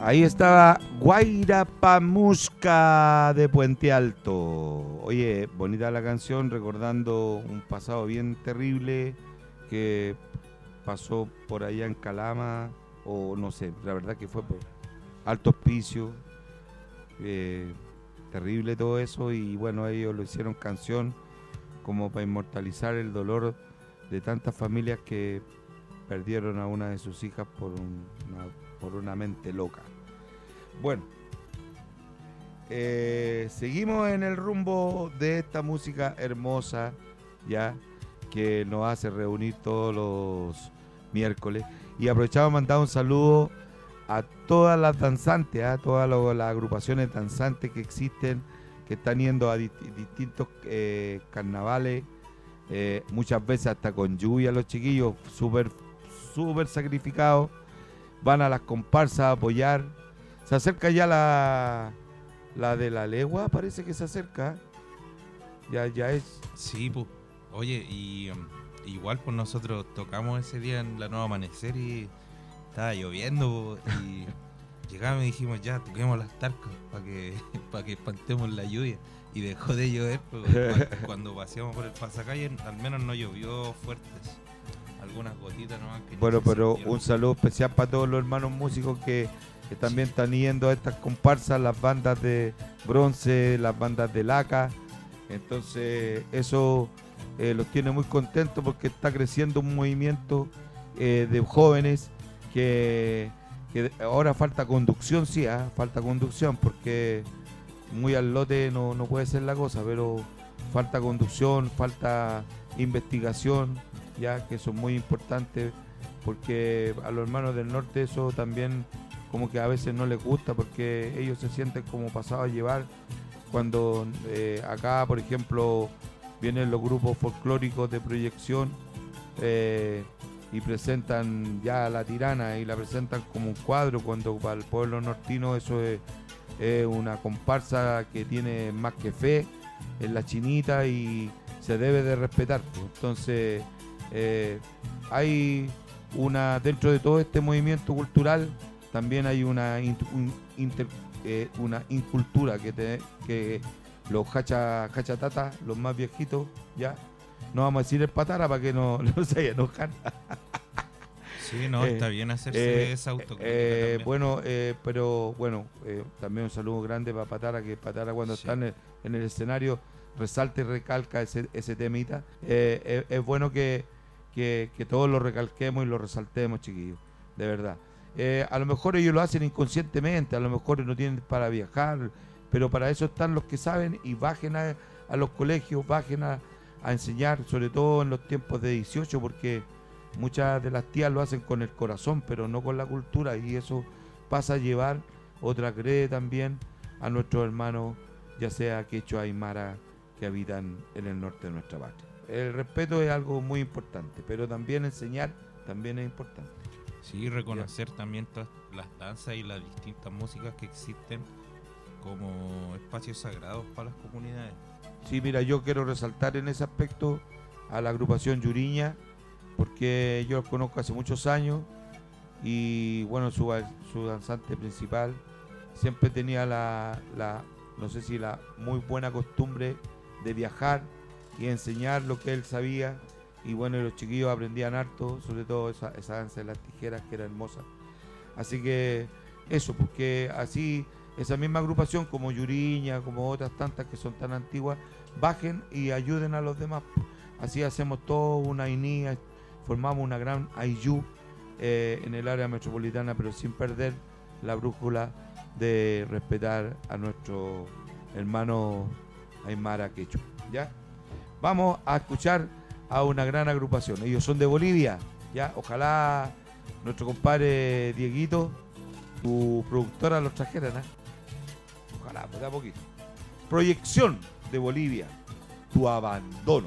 Ahí estaba Guairapamusca de Puente Alto. Oye, bonita la canción, recordando un pasado bien terrible que pasó por allá en Calama, o no sé, la verdad que fue por Alto Hospicio. Eh, terrible todo eso, y bueno, ellos lo hicieron canción como para inmortalizar el dolor de tantas familias que perdieron a una de sus hijas por, un, una, por una mente loca. Bueno, eh, seguimos en el rumbo de esta música hermosa, ya, que nos hace reunir todos los miércoles. Y aprovechamos para mandar un saludo a todas las danzantes, a todas lo, las agrupaciones danzantes que existen, que están yendo a di distintos eh, carnavales, eh, muchas veces hasta con lluvia los chiquillos, súper súper sacrificados, van a las comparsas a apoyar. Se acerca ya la, la de la legua, parece que se acerca. Ya, ya es. Sí, pues. Oye, y um, igual pues nosotros tocamos ese día en la Nueva Amanecer y estaba lloviendo, po, y llegamos y dijimos ya, toquemos las tarcas para que, para que espantemos la lluvia. Y dejó de llover, pues, cuando, cuando paseamos por el pasacalle, al menos no llovió fuertes. Algunas gotitas nomás. Que bueno, no pero sintieron. un saludo especial para todos los hermanos músicos que, que también están yendo a estas comparsas, las bandas de bronce, las bandas de laca. Entonces eso eh, los tiene muy contentos porque está creciendo un movimiento eh, de jóvenes que, que ahora falta conducción, sí, ¿eh? falta conducción porque muy al lote no, no puede ser la cosa, pero falta conducción, falta investigación, ya que eso es muy importante, porque a los hermanos del norte eso también como que a veces no les gusta, porque ellos se sienten como pasados a llevar cuando eh, acá, por ejemplo, vienen los grupos folclóricos de proyección eh, y presentan ya a La Tirana y la presentan como un cuadro, cuando para el pueblo nortino eso es, es una comparsa que tiene más que fe en la chinita y se debe de respetar. Entonces eh, hay una, dentro de todo este movimiento cultural también hay una un, inter, eh, una incultura que, te, que los hacha, hachatata, los más viejitos, ya no vamos a decir el patara para que no, no se enojan. Sí, no, está bien hacerse eh, esa autocrítica eh, también. Bueno, eh, pero bueno, eh, también un saludo grande para Patara, que Patara cuando Sí. está en el, en el escenario resalta y recalca ese, ese temita. Eh, eh, es bueno que, que, que todos lo recalquemos y lo resaltemos, chiquillos, de verdad. Eh, a lo mejor ellos lo hacen inconscientemente, a lo mejor no tienen para viajar, pero para eso están los que saben y bajen a, a los colegios, bajen a, a enseñar, sobre todo en los tiempos de dieciocho, porque muchas de las tías lo hacen con el corazón, pero no con la cultura, y eso pasa a llevar, otra cree también, a nuestros hermanos, ya sea quechua, aymara, que habitan en el norte de nuestra patria. El respeto es algo muy importante, pero también enseñar también es importante. Sí, reconocer ya. también todas las danzas y las distintas músicas que existen como espacios sagrados para las comunidades. Sí, mira, yo quiero resaltar en ese aspecto a la agrupación Yuriña, porque yo los conozco hace muchos años y bueno, su, su danzante principal siempre tenía la, la, no sé si la muy buena costumbre de viajar y enseñar lo que él sabía, y bueno, los chiquillos aprendían harto, sobre todo esa, esa danza de las tijeras que era hermosa. Así que eso, porque así esa misma agrupación como Yuriña, como otras tantas que son tan antiguas, bajen y ayuden a los demás. Así hacemos todo una I N I, formamos una gran I U eh, en el área metropolitana, pero sin perder la brújula de respetar a nuestro hermano aymara quechua. ¿Ya? Vamos a escuchar a una gran agrupación. Ellos son de Bolivia. ¿Ya? Ojalá nuestro compadre Dieguito, tu productora, los trajera, ¿no? Ojalá, pues da poquito. Proyección de Bolivia, Tu Abandono.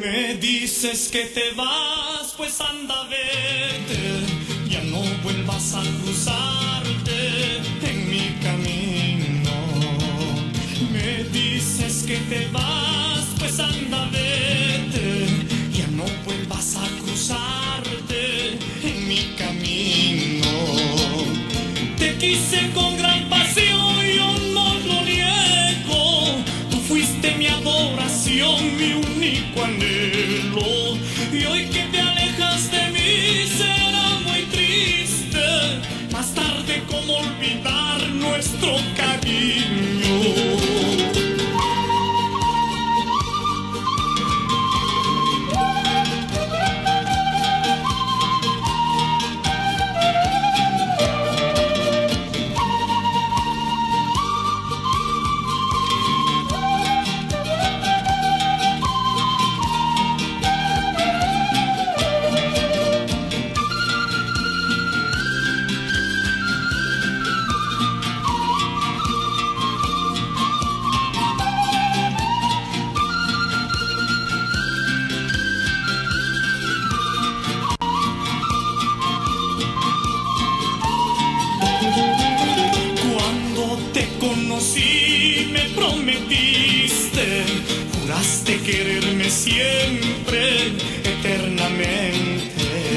Me dices que te vas, pues anda, vete. Ya no vuelvas a cruzarte en mi camino. Me dices que te vas, pues anda, vete. Ya no vuelvas a cruzarte en mi camino. Te quise con gran pasión, yo no lo niego. Tú fuiste mi adoración, mi único anhelo. Y hoy que te alejas de mí será muy triste. Más tarde, ¿cómo olvidar nuestro cariño? conocí me prometiste, juraste quererme siempre, eternamente.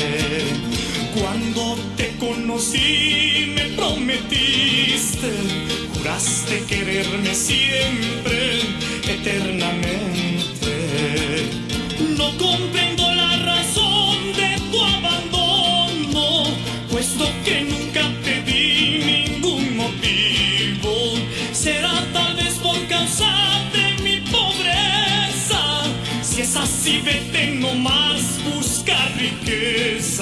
Cuando te conocí me prometiste, juraste quererme siempre, eternamente. No comprendo la razón de tu abandono, puesto que nunca te di ningún motivo. Será tal vez por causa de mi pobreza. Si es así, vete nomás, busca riquezas.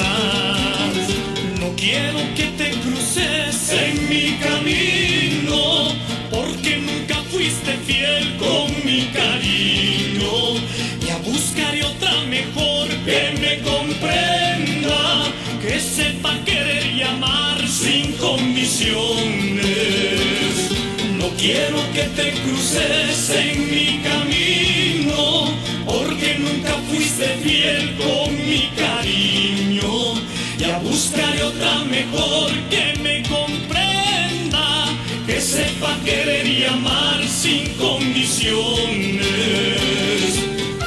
No quiero que te cruces en mi camino, porque nunca fuiste fiel con mi cariño. Ya buscaré otra mejor que me comprenda, que sepa querer y amar sin condiciones. No quiero que te cruces en mi camino, porque nunca fuiste fiel con mi cariño. Ya buscaré otra mejor que me comprenda, que sepa querer y amar sin condiciones.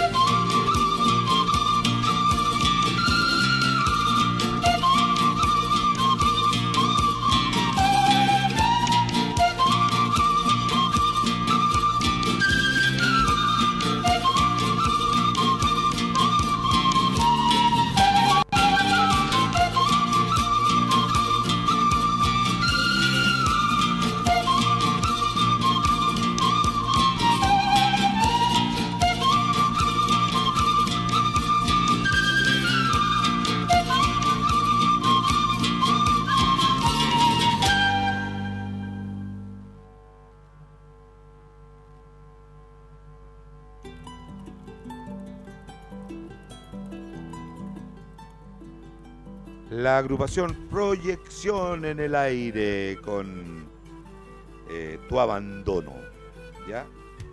La agrupación Proyección en el Aire con eh, Tu Abandono, ¿ya?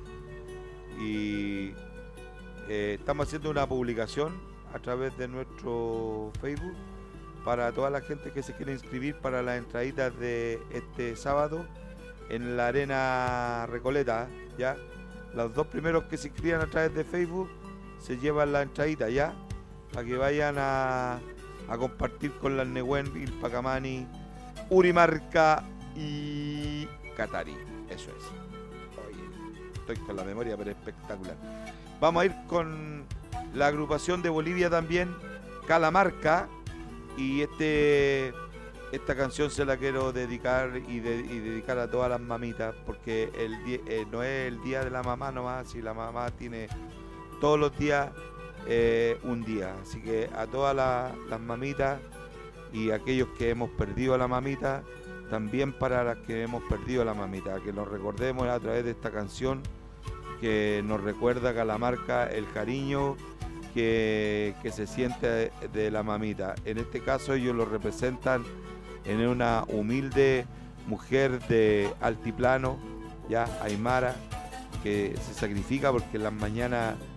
Y eh, estamos haciendo una publicación a través de nuestro Facebook para toda la gente que se quiere inscribir para las entraditas de este sábado en la Arena Recoleta, ¿ya? Los dos primeros que se inscriban a través de Facebook se llevan la entradita, ¿ya? Para que vayan a... a compartir con las Nehuen, Ilpacamani, Urimarca y Catari. Eso es. Oye, estoy con la memoria, pero espectacular. Vamos a ir con la agrupación de Bolivia también, Calamarca. Y este esta canción se la quiero dedicar y, de, y dedicar a todas las mamitas, porque el día, eh, no es el día de la mamá nomás, si la mamá tiene todos los días Eh, un día, así que a todas la, las mamitas y aquellos que hemos perdido a la mamita, también para las que hemos perdido a la mamita, que nos recordemos a través de esta canción que nos recuerda Calamarca el cariño que, que se siente de, de la mamita. En este caso ellos lo representan en una humilde mujer de altiplano, ya Aymara, que se sacrifica porque en las mañanas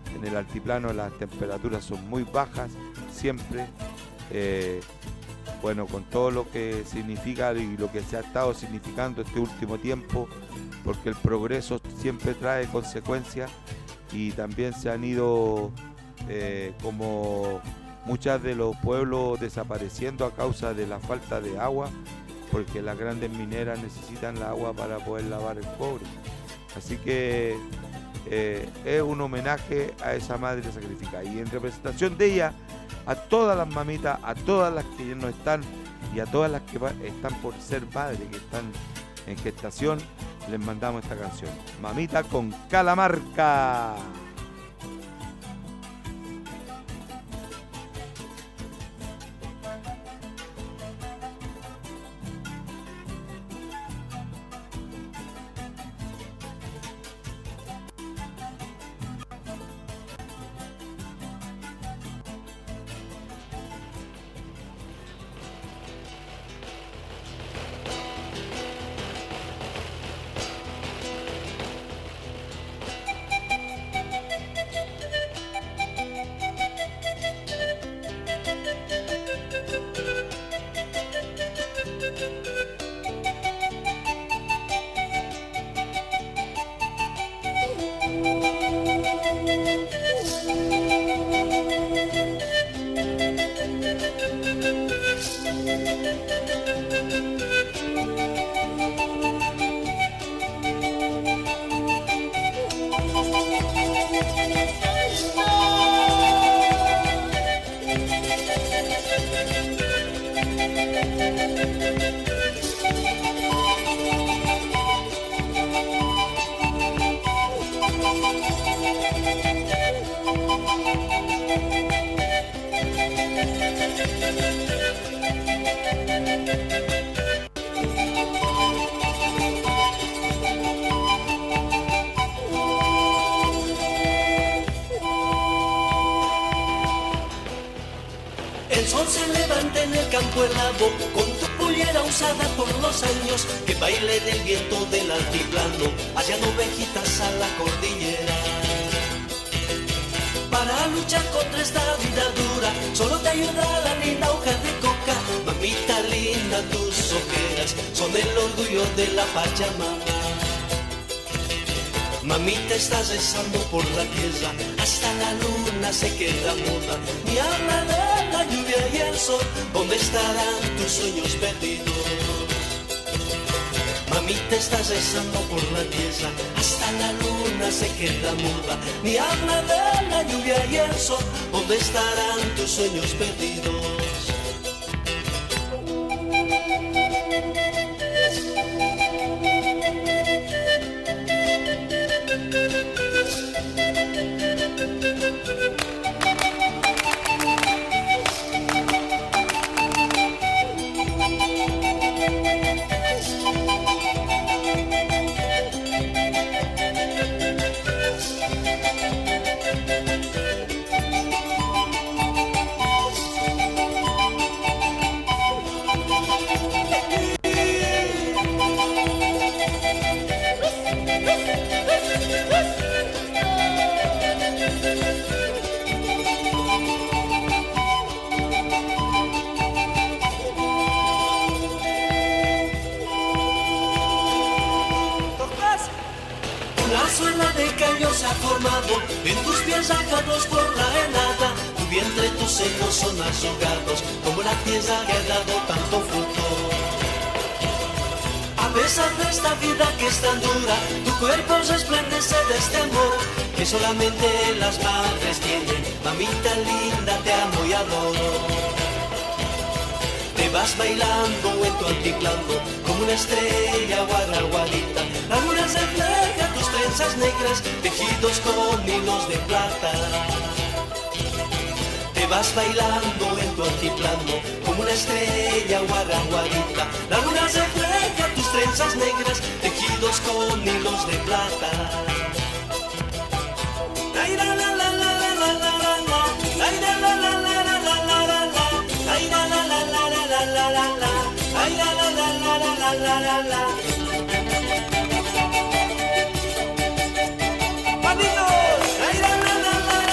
En el altiplano las temperaturas son muy bajas siempre. Eh, bueno, con todo lo que significa y lo que se ha estado significando este último tiempo, porque el progreso siempre trae consecuencias y también se han ido eh, como muchos de los pueblos desapareciendo a causa de la falta de agua, porque las grandes mineras necesitan el agua para poder lavar el cobre. Así que eh, es un homenaje a esa madre sacrificada. Y en representación de ella, a todas las mamitas, a todas las que no están y a todas las que están por ser padres, que están en gestación, les mandamos esta canción. Mamita con Calamarca. El sol se levanta en el campo helado, con tu pollera usada por los años, que baile en el viento del altiplano, hallando ovejitas a la cordillera. Para luchar contra esta vida dura, solo te ayuda la linda hoja de coca. Mamita linda, tus ojeras son el orgullo de la Pachamama. Mamita, estás rezando por la tierra, hasta la luna se queda muda. Ni habla de la lluvia y el sol, ¿dónde estarán tus sueños perdidos? Mamita, estás rezando por la tierra, hasta la luna se queda muda. Ni habla de la lluvia y el sol, ¿dónde estarán tus sueños perdidos? En tus pies sacados por la helada, tu vientre, tus senos son azogados, como la tierra que ha dado tanto fruto. A pesar de esta vida que es tan dura, tu cuerpo resplandece de este amor que solamente las madres tienen. Mamita linda, te amo y adoro. Te vas bailando en tu altiplano como una estrella guaraguarita. La luna refleja tus trenzas negras tejidos con hilos de plata. Te vas bailando en tu altiplano como una estrella guaraguarita. La luna refleja tus trenzas negras tejidos con hilos de plata. Ay, la, la, la, la, la, la, la, la, la. Ay, la, la, la, la, la, la, la, la, la. Ay, la, la, la, la, la, la, la, la, la. Ay, la, la, la, la, la, la, la, la. Ay, la, la, la, la,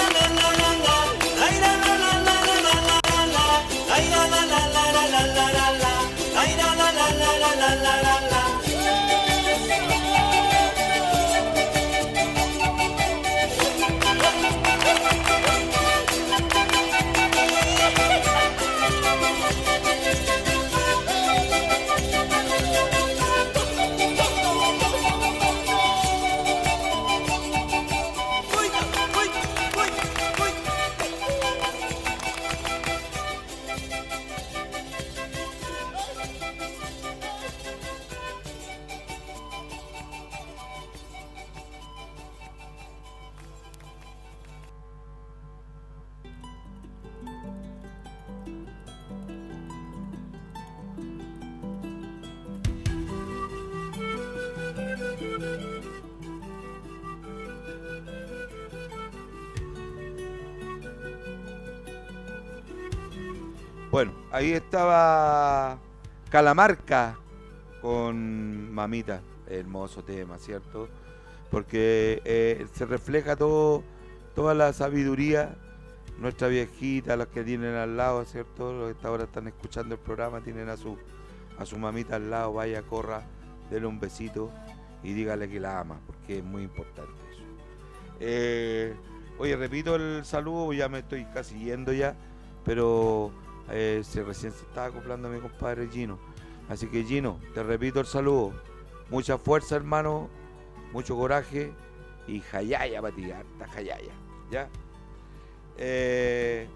Bueno, ahí estaba Calamarca con Mamita, hermoso tema, ¿cierto? Porque eh, se refleja todo, toda la sabiduría, nuestra viejita, los que tienen al lado, ¿cierto? Los que ahora están escuchando el programa, tienen a su, a su mamita al lado, vaya, corra, dele un besito y dígale que la ama, porque es muy importante eso. Eh, oye, repito el saludo, ya me estoy casi yendo ya, pero eh, se, recién se estaba acoplando a mi compadre Gino. Así que Gino, te repito el saludo. Mucha fuerza, hermano, mucho coraje y jayaya para ti, harta jayaya, ¿ya? Eh,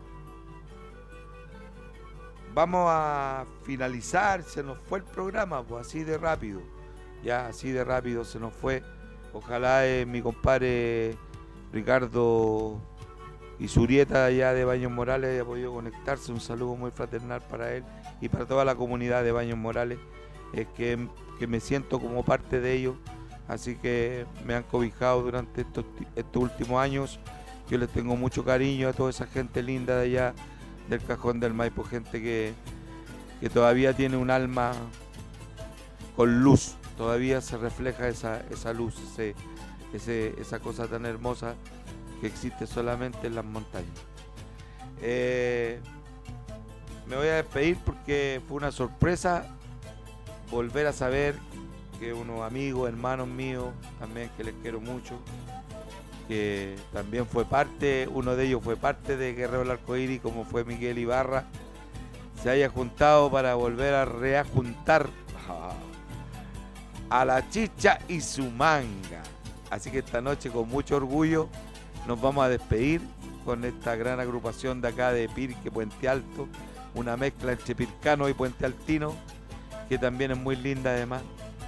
vamos a finalizar, se nos fue el programa, pues así de rápido, ya así de rápido se nos fue. Ojalá eh, mi compadre Ricardo Isurieta allá de Baños Morales haya podido conectarse. Un saludo muy fraternal para él y para toda la comunidad de Baños Morales, es que, que me siento como parte de ellos, así que me han cobijado durante estos, estos últimos años. Yo les tengo mucho cariño a toda esa gente linda de allá del Cajón del Maipo, gente que, que todavía tiene un alma con luz, todavía se refleja esa, esa luz, ese, ese, esa cosa tan hermosa que existe solamente en las montañas. Eh, me voy a despedir porque fue una sorpresa volver a saber que unos amigos, hermanos míos, también que les quiero mucho, que también fue parte, uno de ellos fue parte de Guerrero del Arcoíris, como fue Miguel Ibarra, se haya juntado para volver a reajuntar a la Chicha y su manga. Así que esta noche con mucho orgullo nos vamos a despedir con esta gran agrupación de acá de Pirque, Puente Alto, una mezcla entre pircano y puente altino, que también es muy linda además.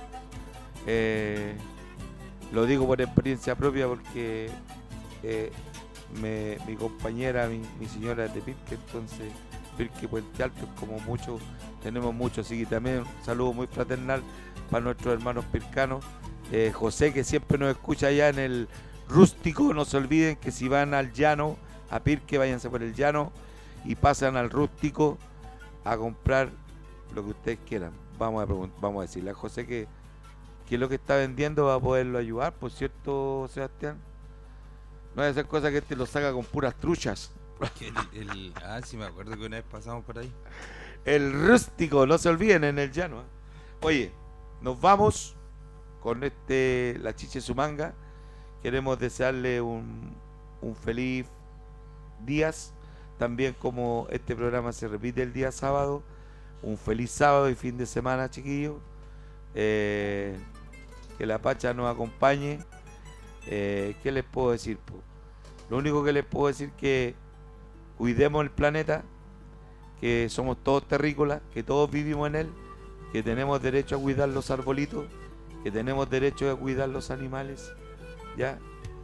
Eh, lo digo por experiencia propia porque eh, me, mi compañera, mi, mi señora es de Pirque, entonces Pirque, Puente Alto es como mucho, tenemos mucho, así que también un saludo muy fraternal para nuestros hermanos pircanos. Eh, José, que siempre nos escucha allá en el Rústico, no se olviden que si van al llano, a Pirque, váyanse por el llano y pasan al Rústico a comprar lo que ustedes quieran. Vamos a preguntar, vamos a decirle a José que, que lo que está vendiendo va a poderlo ayudar, por cierto, Sebastián. No hay que hacer cosas que este lo saca con puras truchas. El, el, ah, sí, me acuerdo que una vez pasamos por ahí. El Rústico, no se olviden, en el llano. ¿eh? Oye, nos vamos con este La Chicha y su manga. Queremos desearle un, un feliz días. También como este programa se repite el día sábado, un feliz sábado y fin de semana, chiquillos. Eh, que la Pacha nos acompañe. Eh, ¿Qué les puedo decir? Po? Lo único que les puedo decir es que cuidemos el planeta, que somos todos terrícolas, que todos vivimos en él, que tenemos derecho a cuidar los arbolitos, que tenemos derecho a cuidar los animales, ¿ya?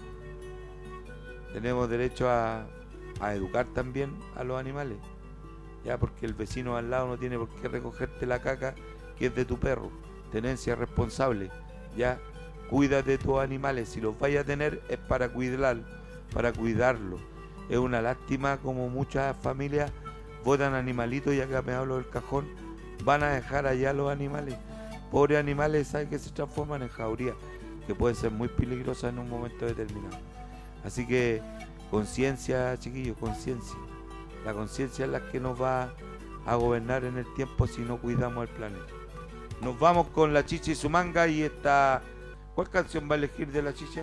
Tenemos derecho a, a educar también a los animales, ¿ya? Porque el vecino al lado no tiene por qué recogerte la caca que es de tu perro. Tenencia responsable, ¿ya? Cuida de tus animales, si los vayas a tener es para cuidar, para cuidarlos. Es una lástima como muchas familias botan animalitos, ya que me hablo del cajón, van a dejar allá los animales. Pobres animales, ¿saben? Que se transforman en jauría, que pueden ser muy peligrosas en un momento determinado. Así que conciencia, chiquillos, conciencia. La conciencia es la que nos va a gobernar en el tiempo si no cuidamos el planeta. Nos vamos con La Chicha y su manga y esta... ¿Cuál canción va a elegir de La Chicha?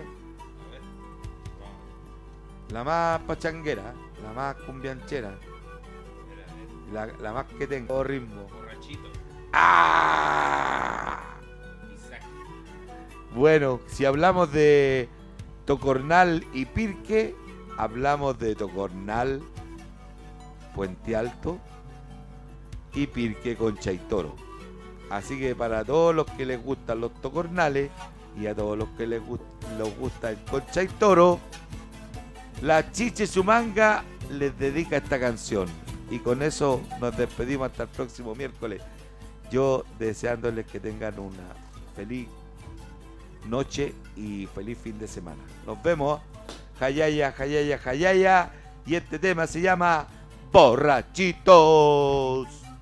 La más pachanguera, la más cumbianchera, la, la más que tengo ritmo. Borrachito. ¡Ah! Bueno, si hablamos de Tocornal y Pirque, hablamos de Tocornal, Puente Alto y Pirque, Concha y Toro. Así que para todos los que les gustan los tocornales y a todos los que les, gust les gusta el Concha y Toro, La Chicha y su manga les dedica esta canción. Y con eso nos despedimos hasta el próximo miércoles. Yo deseándoles que tengan una feliz noche y feliz fin de semana. Nos vemos. Jayaya, jayaya, jayaya. Y este tema se llama borrachitos.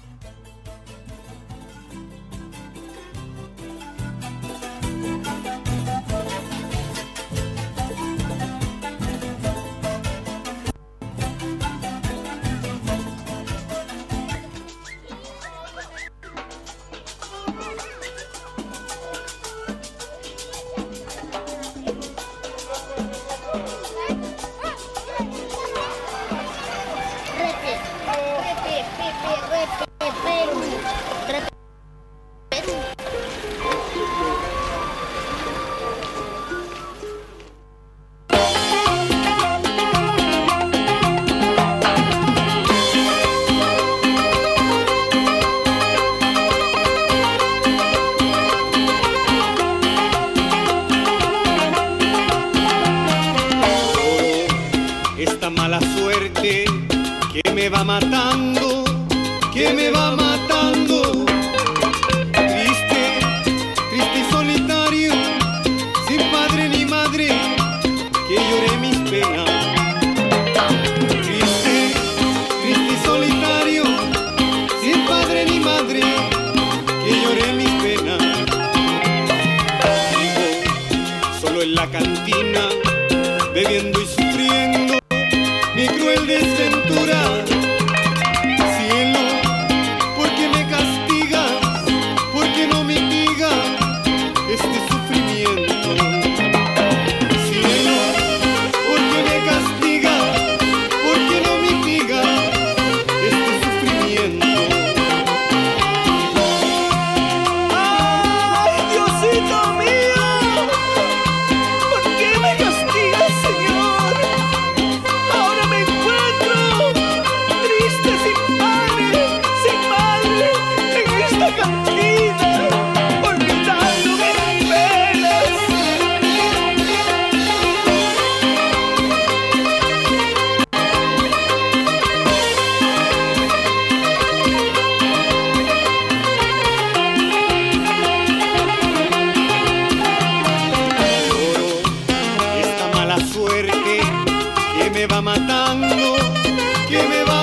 Esta mala suerte que me va matando, que me va matando. Triste, triste y solitario, sin padre ni madre, que lloré mis penas. Triste, triste y solitario, sin padre ni madre, que lloré mis penas. Vivo solo en la cantina, bebiendo y sufriendo mi cruel desventura. Cielo, ¿por qué me castigas? ¿Por qué no mitigas este sufrimiento? Cielo, ¿por qué me castigas? ¿Por qué no mitigas este sufrimiento? ¡Ay, Diosito mío! ¿Por qué me castigas, Señor? Ahora me encuentro triste, sin padre, sin madre, en esta cantina, olvidándome mis penas. Esta mala suerte que me va matando, que me va